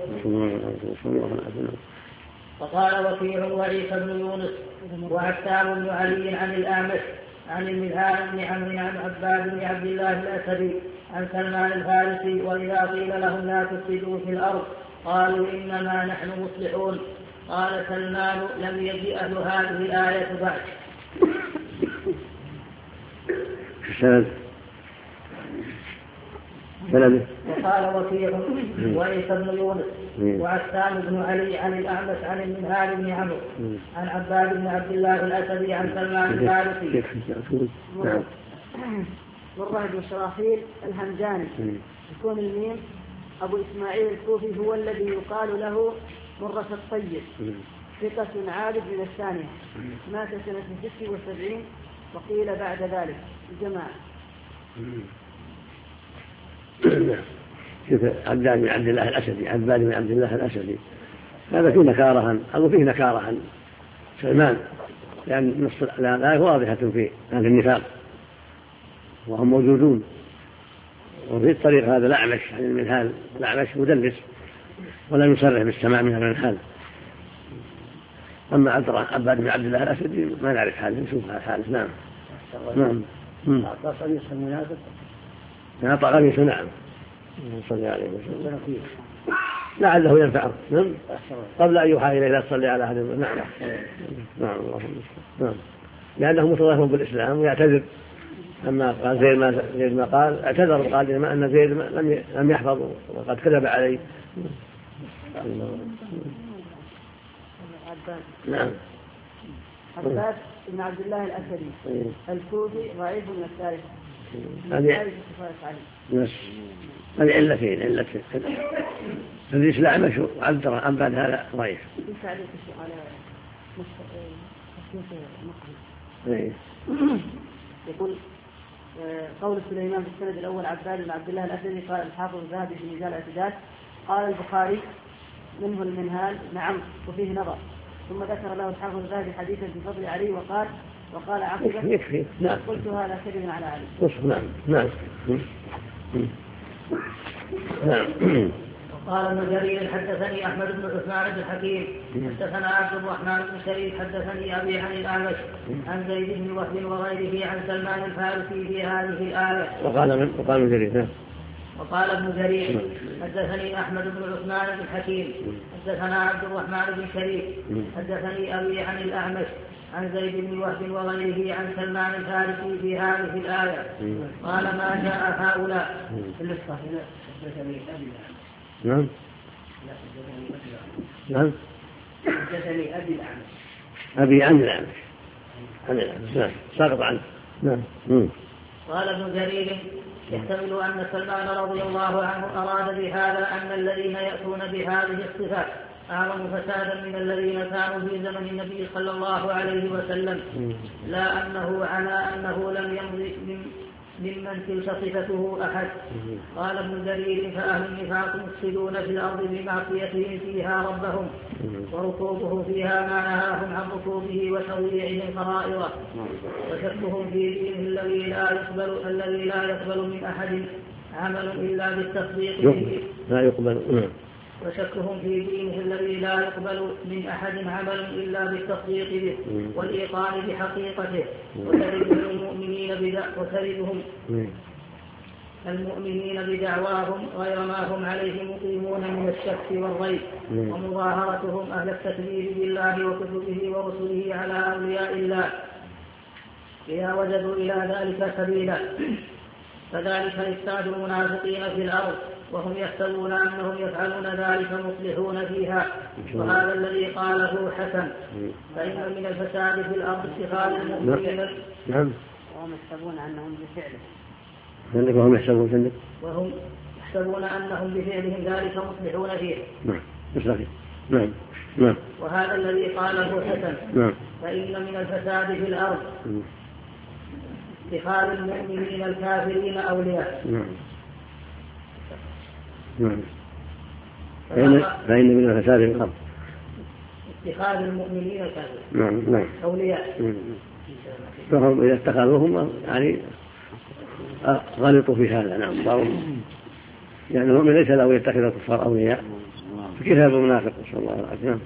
وقال وكيع وعيسى بن يونس وعتاب بن علي عن الأعمش عن المذهاب بن عمرو عن عباد بن عبد الله الأسدي عن سلمان الفارسي: وإذا قيل لهم لا تفسدوا في الأرض قالوا إنما نحن مصلحون. قال سلمان: لم يجئ أهل هذه الآية بعد. وقال وكيع وعيسى بن يونس وعتاب بن علي عن الأعمش عن المنهال بن عمرو عن عباد بن عبد الله الأسدي عن سلمان الفارسي. والرهب وشراحيل الهمداني يكون الميم. أبو إسماعيل الكوفي هو الذي يقال له مرة الطيب، ثقة عابد من الثانية، مات سنة 76 وقيل بعد ذلك الجماعة. شوف عباد بن عبد الله الأسدي، عباد بن عبد الله الأسدي هذا فيه نكارة أو فيه نكارة عن سلمان، لأن نص الآية واضحة في هذا النفاق وهم موجودون. وفي الطريق هذا الأعمش عن المنهال، الأعمش مدلس ولا يصرح بالسماع من المنهال. أما عباد بن عبد الله الأسدي ما نعرف حاله، نشوف حاله. نعم نعم. أعطى قميص المنافق. أعطى قميص، نعم صلى عليه وسلم لعله ينفعه. نعم قبل أن يوحى إليه لا تصلي على أحد. نعم نعم نعم لأنه متظاهر بالإسلام ويعتذر. أما قال زيد ما قال اعتذر وقال ما أن زيد لم يحفظ وقد كذب عليه. نعم. عباد بن عبد الله الأسدي الكوفي ضعيف من الثالث. هذه علتين الحديث الأعمش وعباد هذا ضعيف. يقول قول سليمان في السند الأول عباد بن عبد الله الأسدي قال الحافظ الذهبي في ميزان الاعتدال. قال البخاري منه المنهال نعم وفيه نظر. ثم ذكر له الحافظ الذهبي حديثا في فضل علي وقال عقبه يكفي. نعم. قلت هذا كذب على علي. نعم نعم نعم. وقال ابن جرير حدثني أحمد بن عثمان بن حكيم حدثنا عبد الرحمن بن شريف حدثني أبي عن الأعمش عن زيد بن وهب وغيره عن سلمان الفارسي في هذه الآية. وقال ابن جرير حدثني أحمد بن عثمان بن حكيم حدثنا عبد الرحمن بن شريف حدثني أبي عن الأعمش عن زيد بن وهب وغيره عن سلمان الفارسي في هذه الآية. قال ما جاء هؤلاء في النسخة هنا حدثني أبي. نعم نعم حدثني أبي الأعمش. أبي عن الأعمش نعم ساقط عنه. نعم. قال ابن جرير يحتمل أن سلمان رضي الله عنه أراد بهذا أن الذين يأتون بهذه الصفات أعظم فسادا من الذين كانوا في زمن النبي صلى الله عليه وسلم، لا أنه على أنه لم يمضي ممن تلك صفته أحد. قال ابن جرير فأهل النفاق مفسدون في الأرض بمعصيتهم فيها ربهم وركوبه فيها ما نهاهم عن ركوبه وتضييعهم فرائضه وشكهم في دينه الذي لا يقبل من أحد عمل إلا بالتصديق به وشكهم في دينه الذي لا يقبل من أحد عمل إلا بالتصديق به والإيقان بحقيقته وتردهم المؤمنين بدعواهم غير ما هم عليه مقيمون من الشك والريب ومظاهرتهم أهل التكذيب بالله وكتبه ورسله على أولياء الله إذا وجدوا إلى ذلك سبيلا. فذلك إفساد المنافقين في الأرض وهم يحسبون أنهم يفعلون ذلك مصلحون فيها. وهذا الذي قاله حسن فإن من الفساد في الأرض اتخاذ المؤمنين وهم يحسبون أنهم بفعله وهم يحسبون أنهم بفعلهم ذلك مصلحون فيه. وهذا الذي قاله حسن فإن من الفساد في الأرض اتخاذ المؤمنين الكافرين أولياء. فإن من فساد الأرض اتخاذ المؤمنين الكافرين أولياء. فهم إذا اتخذوهم يعني غلطوا في هذا. نعم صاروا يعني المؤمن ليس له يتخذ الكفار أولياء فكتاب المنافق صلى الله عليه وسلم.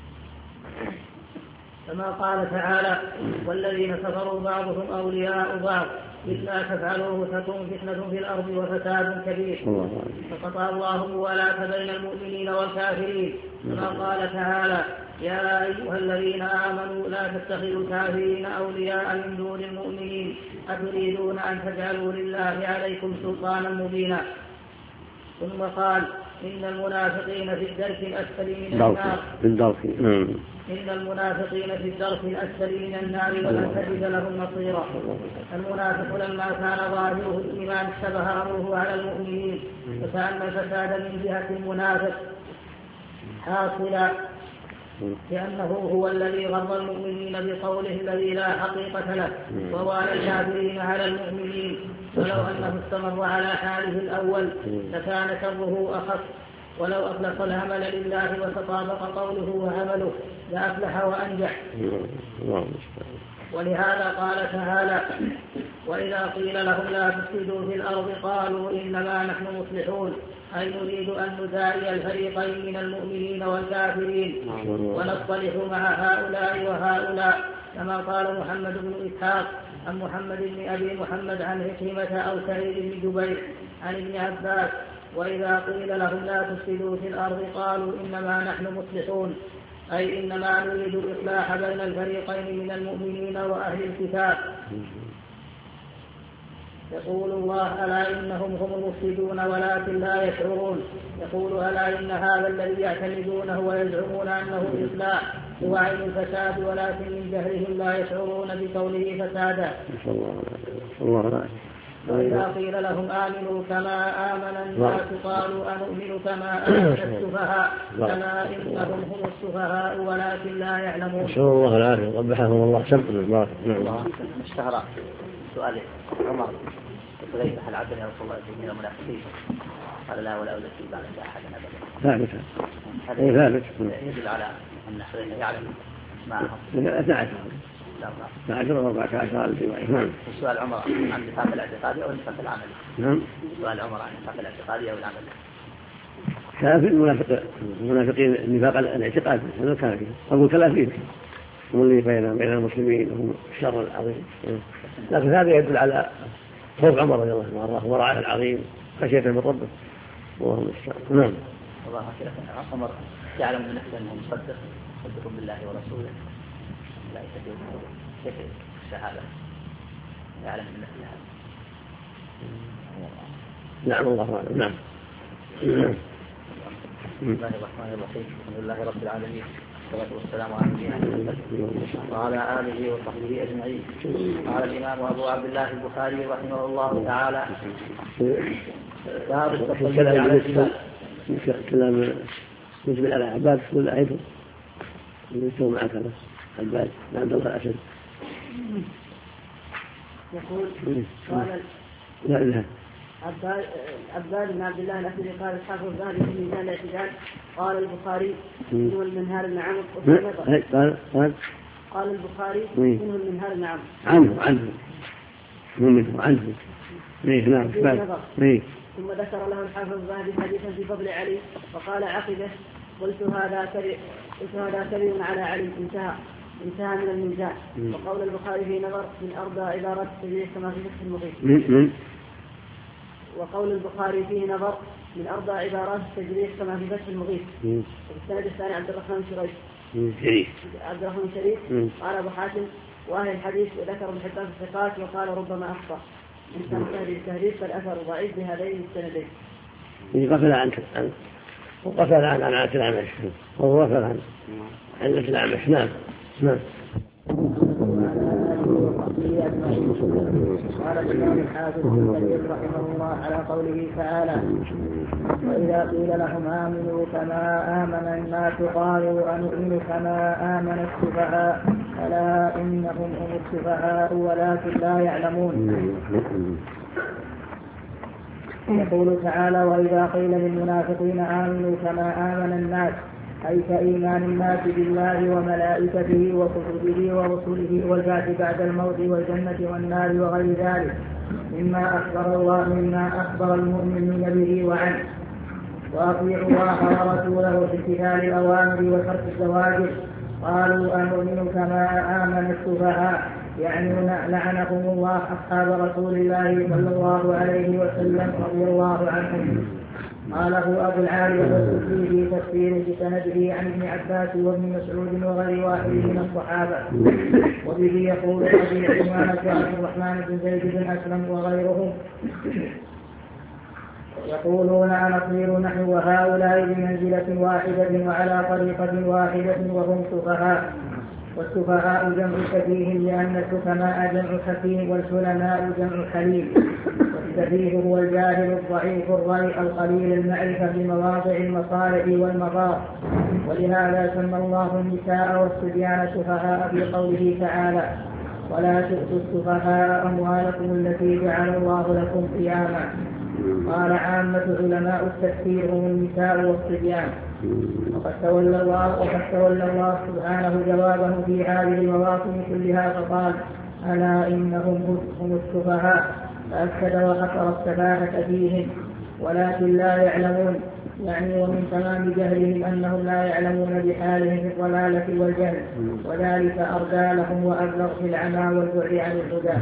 كما قال تعالى والذين كفروا بعضهم أولياء بعض إلا تفعلوه تكون فتنة في الأرض وفساد كبير. فقطع الله الموالاة بين المؤمنين والكافرين كما قال تعالى يا أيها الذين آمنوا لا تتخذوا الكافرين أولياء من دون المؤمنين أتريدون أن تجعلوا لله عليكم سلطانا مبينا. ثم قال إن المنافقين في الدرك الأسفل من النار إن المنافقين في الدرك الأسفل من النار ولن تجد لهم نصيرا. المنافق لما كان ظاهره الإيمان اشتبه أمره على المؤمنين فكأن الفساد من جهة المنافق حاصلا لأنه هو الذي غض المؤمنين بقوله الذي لا حقيقة له ووالى الكافرين على المؤمنين ولو أنه استمر على حاله الأول لكان شره أخف ولو أخلص العمل لله وتطابق قوله وعمله لأفلح وأنجح. ولهذا قال تعالى وإذا قيل لهم لا تفسدوا في الأرض قالوا إنما نحن مصلحون أي نريد أن نداري الفريقين من المؤمنين والكافرين ونصطلح مع هؤلاء وهؤلاء كما قال محمد بن إسحاق عن محمد بن أبي محمد عن عكرمة أو سعيد بن جبير عن ابن عباس وإذا قيل لهم لا تفسدوا في الأرض قالوا إنما نحن مصلحون أي إنما نريد الإصلاح بين الفريقين من المؤمنين وأهل الكتاب. يقول الله ألا إنهم هم المفسدون ولكن لا يشعرون. يقول ألا إن هذا الذي يعتمدونه ويزعمون أنه الإصلاح هو عين الفساد ولكن من جهلهم لا يشعرون بقوله فسادا. وإذا قيل لهم آمنوا كما آمن الناس قالوا أنؤمن كما آمن السفهاء ألا إنهم هم السفهاء ولكن لا يعلمون. نسأل الله العافية قبحهم الله سبحانه الله. اشتهر سؤال عمر حذيفة هل عبد يا رسول الله من المنافقين؟ قال لا ولا أولئك بعد أحد أبدا. ثابت. يدل على أن حذيفة يعلم معهم. 12 و 14 الرواية. السؤال عمر عن النفاق الاعتقادي أو النفاق العملي؟ نعم. سؤال عمر عن النفاق الاعتقادي أو العملي؟ كان في المنافقين النفاق الاعتقادي هذا كان فيه. أقول كلافين هم اللي بين المسلمين هم الشر العظيم. لكن هذا يدل على خوف عمر رضي الله عنه ورعاه العظيم خشية من ربه وهو الشر. نعم. الله أكبر. عمر يعلم من نفسه أنه مصدق بالله ورسوله لا يستطيع كيف الشهادة يعلم من نفسه هذا. نعم الله أعلم. نعم. بسم الله الرحمن الرحيم الحمد لله رب العالمين والصلاة والسلام على نبينا محمد وعلى آله وصحبه أجمعين. قال الإمام أبو عبد الله البخاري رحمه الله تعالى باب التصديق على الجبال. كلام يجب على عباد كل أيضا يسوي معك بس عباد عبد الله الأسد يقول قال لا عباد بن عبد الله الأسدي قال أصحاب الذهبي في ميزان الاعتدال. قال البخاري منه المنهار بن عمرو. قال البخاري منه المنهار بن عمرو عنه ثم ذكر له الحافظ الذهبي حديثا في فضل علي وقال عقبه قلت هذا كبير على علي انتهى من الميزان. وقول البخاري في نظر من أربع عبارات التجريح كما في فتح المغيث. وقول البخاري فيه نظر من أربع عبارات التجريح كما في فتح المغيث. السند الثاني عبد الرحمن شريف قال أبو حاتم وأهل الحديث وذكر ابن حبان في الثقات وقال ربما أخطأ إن كان التهريب فالأثر ضعيف بهذين السندين. وقفل عن عنعة العمش وهو وقفل عن عنعة العمش. نعم. قال الإمام الحافظ رحمه الله على قوله تعالى وإذا قيل لهم آمنوا كما آمن الناس قالوا أنؤمن كما آمن السفهاء ألا إنهم هم السفهاء ولكن لا يعلمون. يقول تعالى: وإذا قيل للمنافقين آمنوا كما آمن الناس، أي كإيمان الناس بالله وملائكته وكتبه ورسله والبعث بعد الموت والجنة والنار وغير ذلك مما أخبر المؤمنين به وعنه، وأطيعوا الله ورسوله في امتثال الأوامر وترك الزواجر. قالوا: أنؤمن كما آمن السفهاء، يعني لعنهم الله أصحاب رسول الله صلى الله عليه وسلم رضي الله عنهم. قاله أبو العالية والسدي في تفسير بسنده عن ابن عباس وابن مسعود وغير واحد من الصحابة. وبه يقول أبي عمامة عبد الرحمن بن زيد بن أسلم وغيرهم، يقولون: أنصير نحن وهؤلاء بمنزلة واحدة وعلى طريقة واحدة وهم سفهاء. والسفهاء جمع سفيه، لأن الحكماء جمع حكيم والحلماء جمع حليم. والسفيه هو الجاهل الضعيف الرأي القليل المعرفة بمواضع المصالح والمضار. ولهذا سمى الله النساء والصبيان سفهاء في قوله تعالى: ولا تؤتوا السفهاء أموالكم التي جعل الله لكم قياما. قال عامة علماء التفسير هم النساء والصبيان. وقد تولى الله سبحانه جوابه في هذه المواطن كلها فقال: ألا إنهم هم السفهاء، فأكد وحصر السفاهة فيهم، ولكن لا يعلمون، يعني ومن تمام جهلهم أنهم لا يعلمون بحالهم في الضلالة والجهل، وذلك أردى لهم وأبلغ في العمى والبعد عن الهدى.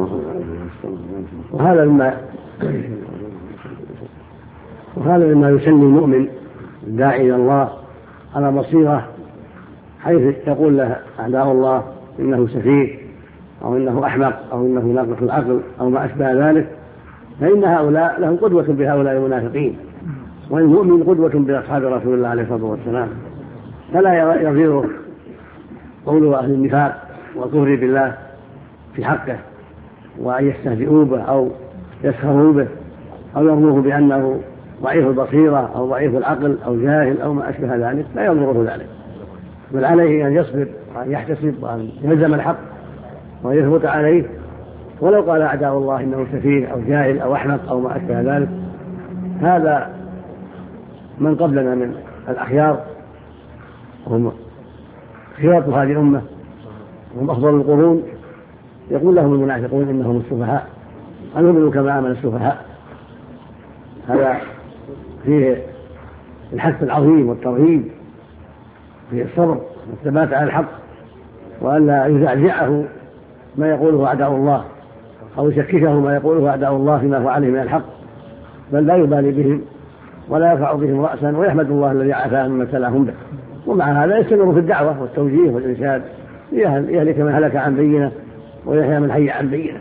وهذا مما يسمي المؤمن الداعي إلى الله على بصيرة، حيث يقول له أعداء الله إنه سفيه أو إنه أحمق أو إنه ناقص العقل أو ما أشبه ذلك، فإن هؤلاء لهم قدوة بهؤلاء المنافقين، والمؤمن قدوة بأصحاب رسول الله عليه الصلاة والسلام، فلا يضيره قول أهل النفاق والكفر بالله في حقه، وأن يستهزئوا به أو يسخروا به أو يرموه بأنه ضعيف البصيرة أو ضعيف العقل أو جاهل أو ما أشبه ذلك، لا يضره ذلك، بل عليه أن يصبر وأن يحتسب وأن يلزم الحق وأن يثبت عليه، ولو قال أعداء الله إنه سفيه أو جاهل أو أحمق أو ما أشبه ذلك. هذا من قبلنا من الأخيار، هم خيرة هذه الأمة وهم أفضل القرون، يقول لهم المنافقون إنهم السفهاء، أنؤمن كما آمن السفهاء. هذا فيه الحث العظيم والترغيب، فيه الصبر والثبات على الحق، وألا يزعزعه ما يقوله أعداء الله أو يشككه ما يقوله أعداء الله فيما هو عليه من الحق، بل لا يبالي بهم ولا يرفع بهم رأسا، ويحمد الله الذي عافاه مما ابتلاهم به. ومع هذا يستمر في الدعوة والتوجيه والإرشاد، يهلك من هلك عن بينة ويحيى من حي عن بينة.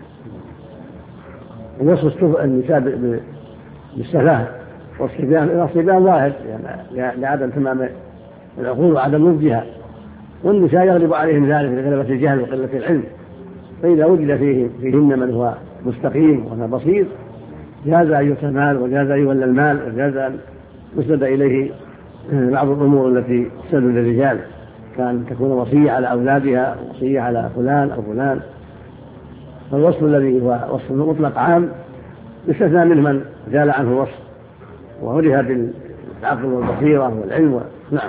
ويصف النساء بالسفاهة والصبيان ظاهر لعدم تمام العقول وعدم نضجها، والنساء يغلب عليهم ذلك لغلبة الجهل وقلة العلم، فإذا وجد فيهن من هو مستقيم وهو بصير جاز أن يؤتى المال وجاز أن يولى المال وجاز أن يسند إليه بعض الأمور التي تسد للرجال، كان تكون وصية على أولادها وصية على فلان أو فلان. فالوصف الذي هو وصف مطلق عام يستثنى منه من زال عنه الوصف وعرف بالعقل والبصيرة والعلم. نعم.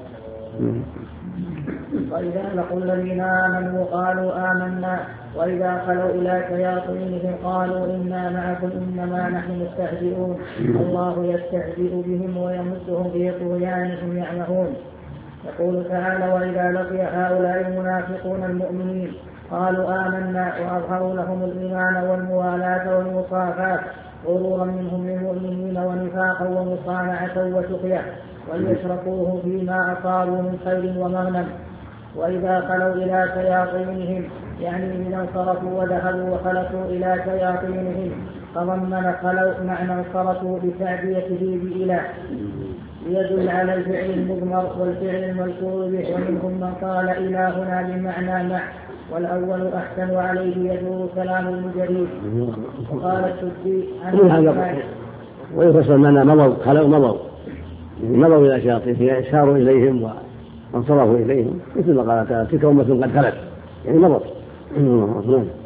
وإذا لقوا الذين آمنوا قالوا آمنا وإذا خلوا إلى شياطينهم قالوا إنا معكم إنما نحن مستهزئون الله يستهزئ بهم ويمدهم في طغيانهم يعمهون. يقول تعالى: وإذا لقي هؤلاء المنافقون المؤمنين قالوا آمنا وأظهروا لهم الإيمان والموالاة والمصافات غرورا منهم للمؤمنين ونفاقا ومصانعة وسخية وليشركوه فيما أصابوا من خير ومغنم. وإذا خلوا إلى شياطينهم يعني إذا انصرفوا وذهبوا وخلصوا إلى شياطينهم، فضمن خلوا معنى انصرفوا بتعديته بإله يدل على الفعل المضمر والفعل المذكور به، ومنهم من قال إلهنا بمعنى مع، والأول أحسن وعليه يدور كلام المجرد. وقال السدي ويفسر معنى مضوا، خلوا مضوا إلى شياطينهم، ساروا إليهم وانصرفوا إليهم، مثل ما قال تعالى: تلك أمة قد خلت، يعني مضت.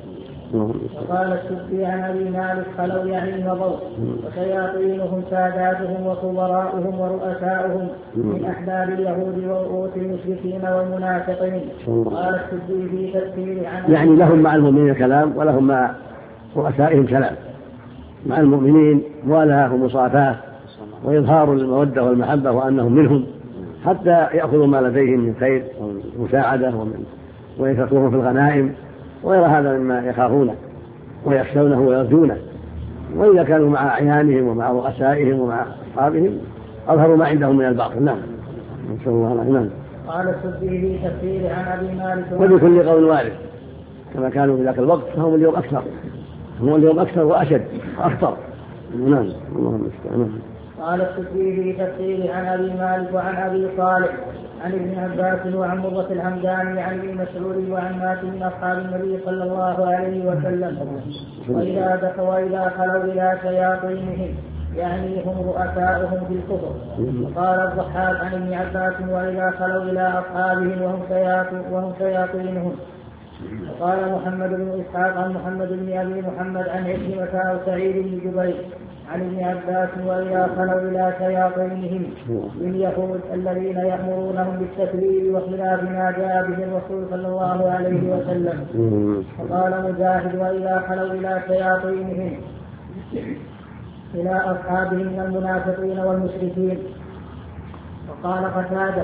وقال السدي عن أبي مالك خلوا يعني مضوا وشياطينهم ساداتهم وكبراؤهم ورؤساؤهم من أحباب اليهود ورؤوس المشركين والمنافقين. قال السدي في تفسير عن يعني لهم مع المؤمنين كلام ولهم مع رؤسائهم كلام. مع المؤمنين موالاة ومصافاة وإظهار المودة والمحبة وأنهم منهم حتى يأخذوا ما لديهم من خير ومساعدة وينفقوهم في الغنائم وغير هذا مما يخافونه ويخشونه ويرجونه. وإذا كانوا مع أعيانهم ومع رؤسائهم ومع أصحابهم أظهروا ما عندهم من الباطل. نعم. نسأل الله العافية. قال السدي في تفسير عن أبي مالك وبكل قول وارد كما كانوا في ذاك الوقت فهم اليوم أكثر، هم اليوم أكثر وأشد وأخطر. نعم. اللهم استعان. قال السدي في تفسير عن أبي مالك وعن أبي صالح عن ابن عباس وعن مرة الهمداني عن ابن مسعود وعن ناس من أصحاب النبي صلى الله عليه وسلم وإذا خلوا إلى شياطينهم يعني هم رؤساؤهم في الكفر. وقال الضحاك عن ابن عباس وإذا خلوا إلى أصحابهم وهم شياطينهم. وقال محمد بن إسحاق عن محمد بن أبي محمد عن عكرمة أو سعيد بن جبير عن ابن عباس وإذا خلوا إلى شياطينهم من يهود الذين يأمرونهم بالتكذيب وخلاف ما جاء به الرسول صلى الله عليه وسلم. وقال مجاهد وإذا خلوا إلى شياطينهم إلى أصحابهم من المنافقين والمشركين. وقال قتادة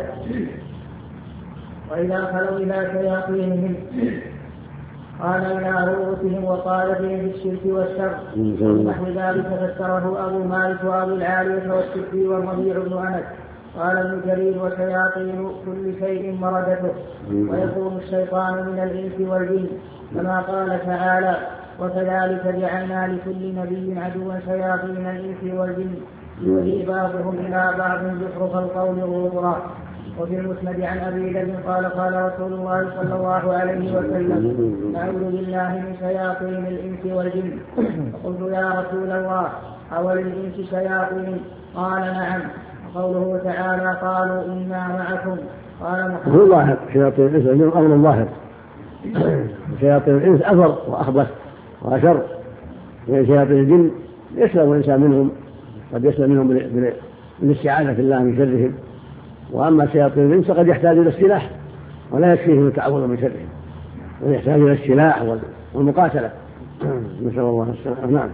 وإذا خلوا إلى شياطينهم قال إلى رؤوسهم وقال بهم بالشرك والشر ونحو ذلك فسره أبو مالك وأبو العالية والسدي والربيع بن أنس. قال ابن جرير وشياطين كل شيء مردته ويكون الشيطان من الإنس والجن كما قال تعالى وكذلك جعلنا لكل نبي عدوا شياطين الإنس والجن يوحي بعضهم إلى بعض زخرف القول غرورا. وفي المسند عن أبي ذر قال قال رسول الله صلى الله عليه وسلم نعوذ بالله من شياطين الإنس والجن. فقلت يا رسول الله أول الإنس شياطين؟ قال نعم. قوله تعالى قالوا إنا معكم. قال محمد الله شياطين الإنس والجن أمر ظاهر. شياطين الإنس أثر وأخبث وأشر. شياطين الجن يسلم الإنسان منهم قد يسلم منهم بالاستعاذة بالله من شرهم. وأما شياطين الإنس قد يحتاج إلى السلاح ولا يكفيه التعوذ من شرهم ويحتاج إلى السلاح والمقاتلة. نسأل الله السلامة. نعم.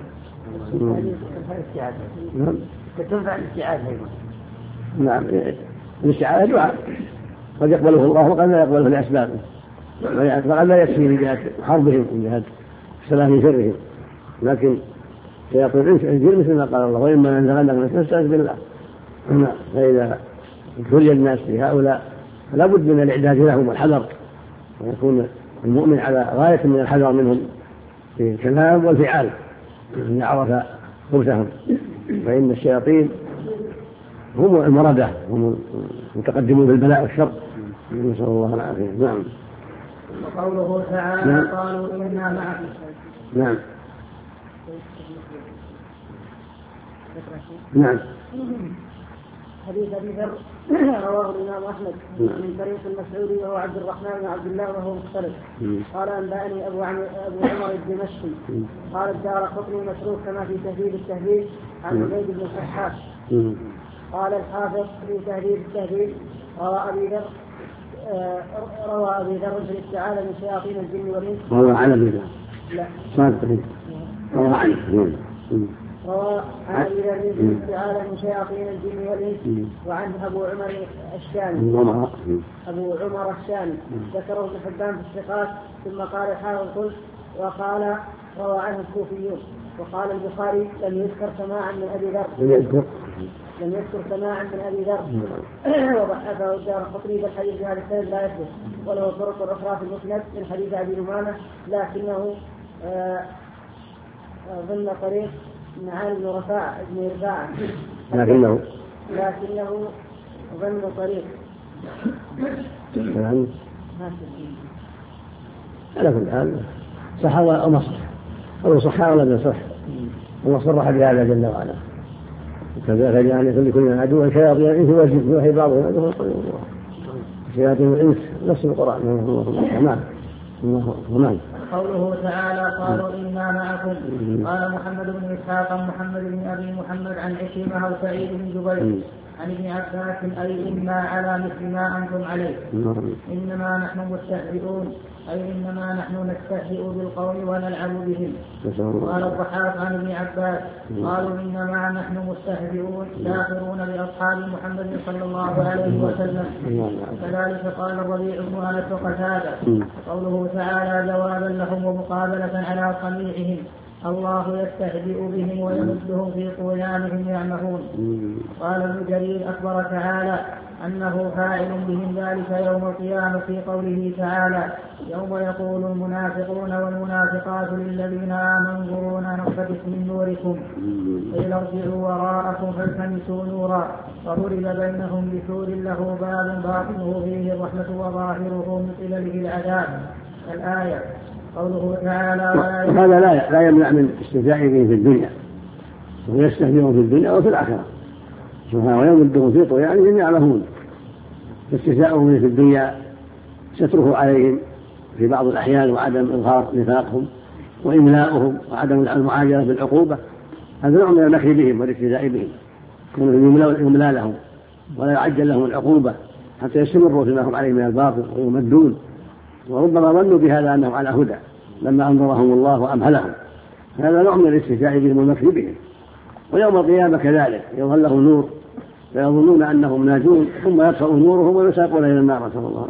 نعم. تنفع الاستعاذة. نعم. الاستعاذة دعاء قد يقبله الله وقد لا يقبله لأسبابه فقد لا يكفي من جهة حربهم من جهة السلام من شرهم. لكن شياطين الإنس الجن مثل ما قال الله وإما ينزغنك فاستعذ بالله. فإذا ابتلي الناس في هؤلاء فلا بد من الإعداد لهم والحذر ويكون المؤمن على غاية من الحذر منهم في الكلام والفعال إذا عرف خبثهم. فإن الشياطين هم المردة هم المتقدمون في البلاء والشر. نسأل الله العافية. نعم. وقوله تعالى نعم. قالوا إنا معكم. نعم. نعم. حديث أبي ذر رواه الإمام أحمد من طريق المسعودي وهو عبد الرحمن بن عبد الله وهو مختلف. قال أنبأني أبو عمر الدمشقي قال الدارقطني مسروق كما في تهذيب التهذيب عن زيد بن الصحاح. قال الحافظ في تهذيب التهذيب روى أبي ذر في الاستعاذة من شياطين الجن والإنس. روى عن أبي ذر. لا. روى عنه. روى عن أبي ذر في الاستعاذة من شياطين الجن والإنس وعن أبو عمر الشامي ذكره ابن حبان في الثقات. ثم قال الحافظ قلت وقال روى عنه الكوفيون. وقال البخاري لم يذكر سماعا من أبي ذر. لم يذكر سماعا من أبي ذر. وضحكه الدارقطني بالحديث في هذا السند لا يثبت وله طرق أخرى في المسند من حديث أبي أمامة لكنه ضمن طريق معان بن رفاعة لكنه ضمن طريق على كل حال صح أو صح أو صح ولا لا صح الله صرح بهذا جل وعلا كذلك يعني كل عدو شياطين الإنس والجن يوحي بعضهم عدو شياطين الإنس نفس القرآن. نعم. قوله تعالى قالوا إنا معكم. قال محمد بن إسحاق محمد بن أبي محمد عن عكرمة أو سعيد بن جبير عن ابن عباس أي إنا على مثل ما أنتم عليه إنما نحن مستهزئون أي إنما نحن نستهزئ بالقوم ونلعب بهم. قال الضحاك عن ابن عباس قالوا إنما نحن مستهزئون ساخرون بأصحاب محمد صلى الله عليه وسلم. كذلك قال الربيع بن أنس وقتادة قوله تعالى جوابا لهم ومقابلة على صنيعهم الله يستهزئ بهم ويمدهم في طغيانهم يعمهون. قال ابن جرير أخبر تعالى أنه فاعل بهم ذلك يوم القيامة في قوله تعالى يوم يقول المنافقون والمنافقات للذين آمنوا انظرونا نقتبس من نوركم قيل ارجعوا وراءكم فالتمسوا نورا وضرب بينهم بسور له باب باطنه فيه الرحمة وظاهره من قبله العذاب. الآية. قوله تعالى هذا لا يمنع من استهزائه به في الدنيا ويستهزئون في الدنيا وفي الآخرة سبحانه ويمدهم في طغيانهم يعمهون. استهزاؤهم في الدنيا ستره عليهم في بعض الأحيان وعدم إظهار نفاقهم وإملاؤهم وعدم المعاجلة بالعقوبة هذا نوع من المكر بهم والاستهزاء بهم يملى لهم ولا يعجل لهم العقوبة حتى يستمروا فيما هم عليه من الباطل ويمدون وربما ظنوا بهذا أنهم على هدى لما أنظرهم الله وأمهلهم. هذا نوع من الاستهزاء بهم والمكر بهم. ويوم القيامة كذلك يظهر لهم نور فيظنون أنهم ناجون ثم يطفئ نورهم ويساقون إلى النار نسأل الله.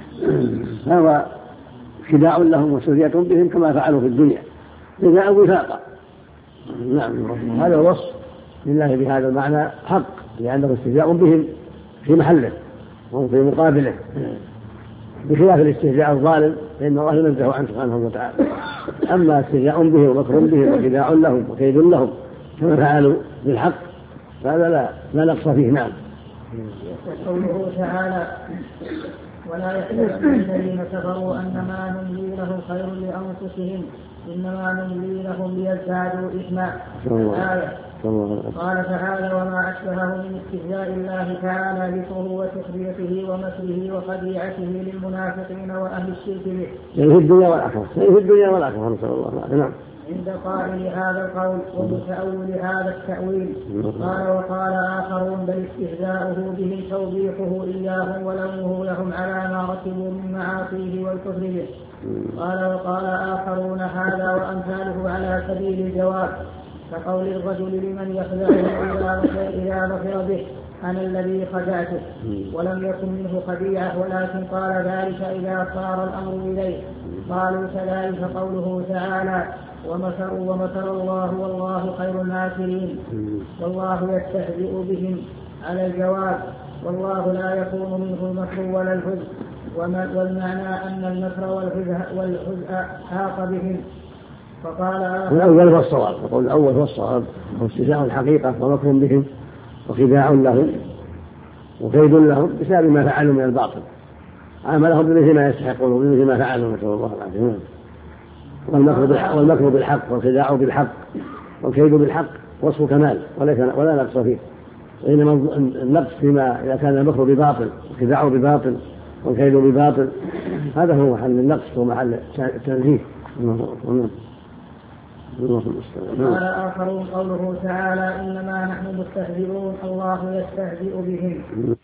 هذا خداع لهم وسرية بهم كما فعلوا في الدنيا جزاء وفاقا. نعم هذا الوصف لله بهذا المعنى حق لأنه استهزاء بهم في محله وفي مقابله بخلاف الاستهزاء الظالم فإن الله ينزه عنه سبحانه وتعالى. أما استهزاء به ومكر به وخداع لهم وكيد لهم كما فعلوا بالحق فهذا لا نقص فيه. نعم. قوله تعالى ولا يحسبن الذين كفروا أنما نملي لهم خير لأنفسهم إنما نملي لهم ليزدادوا إثما. الآية. قال تعالى وما أشبهه من استهزاء الله تعالى بكره وسخريته ومكره وخديعته للمنافقين وأهل الشرك به في الدنيا والآخرة نسأل الله. نعم. عند قائل هذا القول ومتأول هذا التأويل قال وقال آخرون بل استهزاؤه بهم توبيخه إياهم ولومه لهم على ما ركبوا من معاصيه والكفر به. قال وقال آخرون هذا وأمثاله على سبيل الجواب كقول الرجل لمن يخدعه إذا ذكر به أنا الذي خدعته ولم يكن منه خديعة ولكن قال ذلك إذا صار الأمر إليه. قالوا كذلك قوله تعالى ومكروا ومكر الله والله خير الماكرين والله يستهزئ بهم على الجواب والله لا يكون منه المكر ولا الحزن والمعنى أن المكر والحزن حاق بهم. فقال الأول هو الصواب يقول الأول هو الصواب واستهزاء الحقيقة ومكر بهم وخداع لهم وكيد لهم بسبب ما فعلوا من الباطل عاملهم بمثل ما يستحقون وبمثل ما فعلوا نسأل الله العافية. والمكر بالحق والخداع بالحق والكيد بالحق وصف كمال ولا نقص فيه. وإنما النقص فيما إذا كان المكر بباطل والخداع بباطل والكيد بباطل هذا هو محل النقص ومحل التنزيه. قال آخرون قوله تعالى إنما نحن مستهزئون الله يستهزئ بهم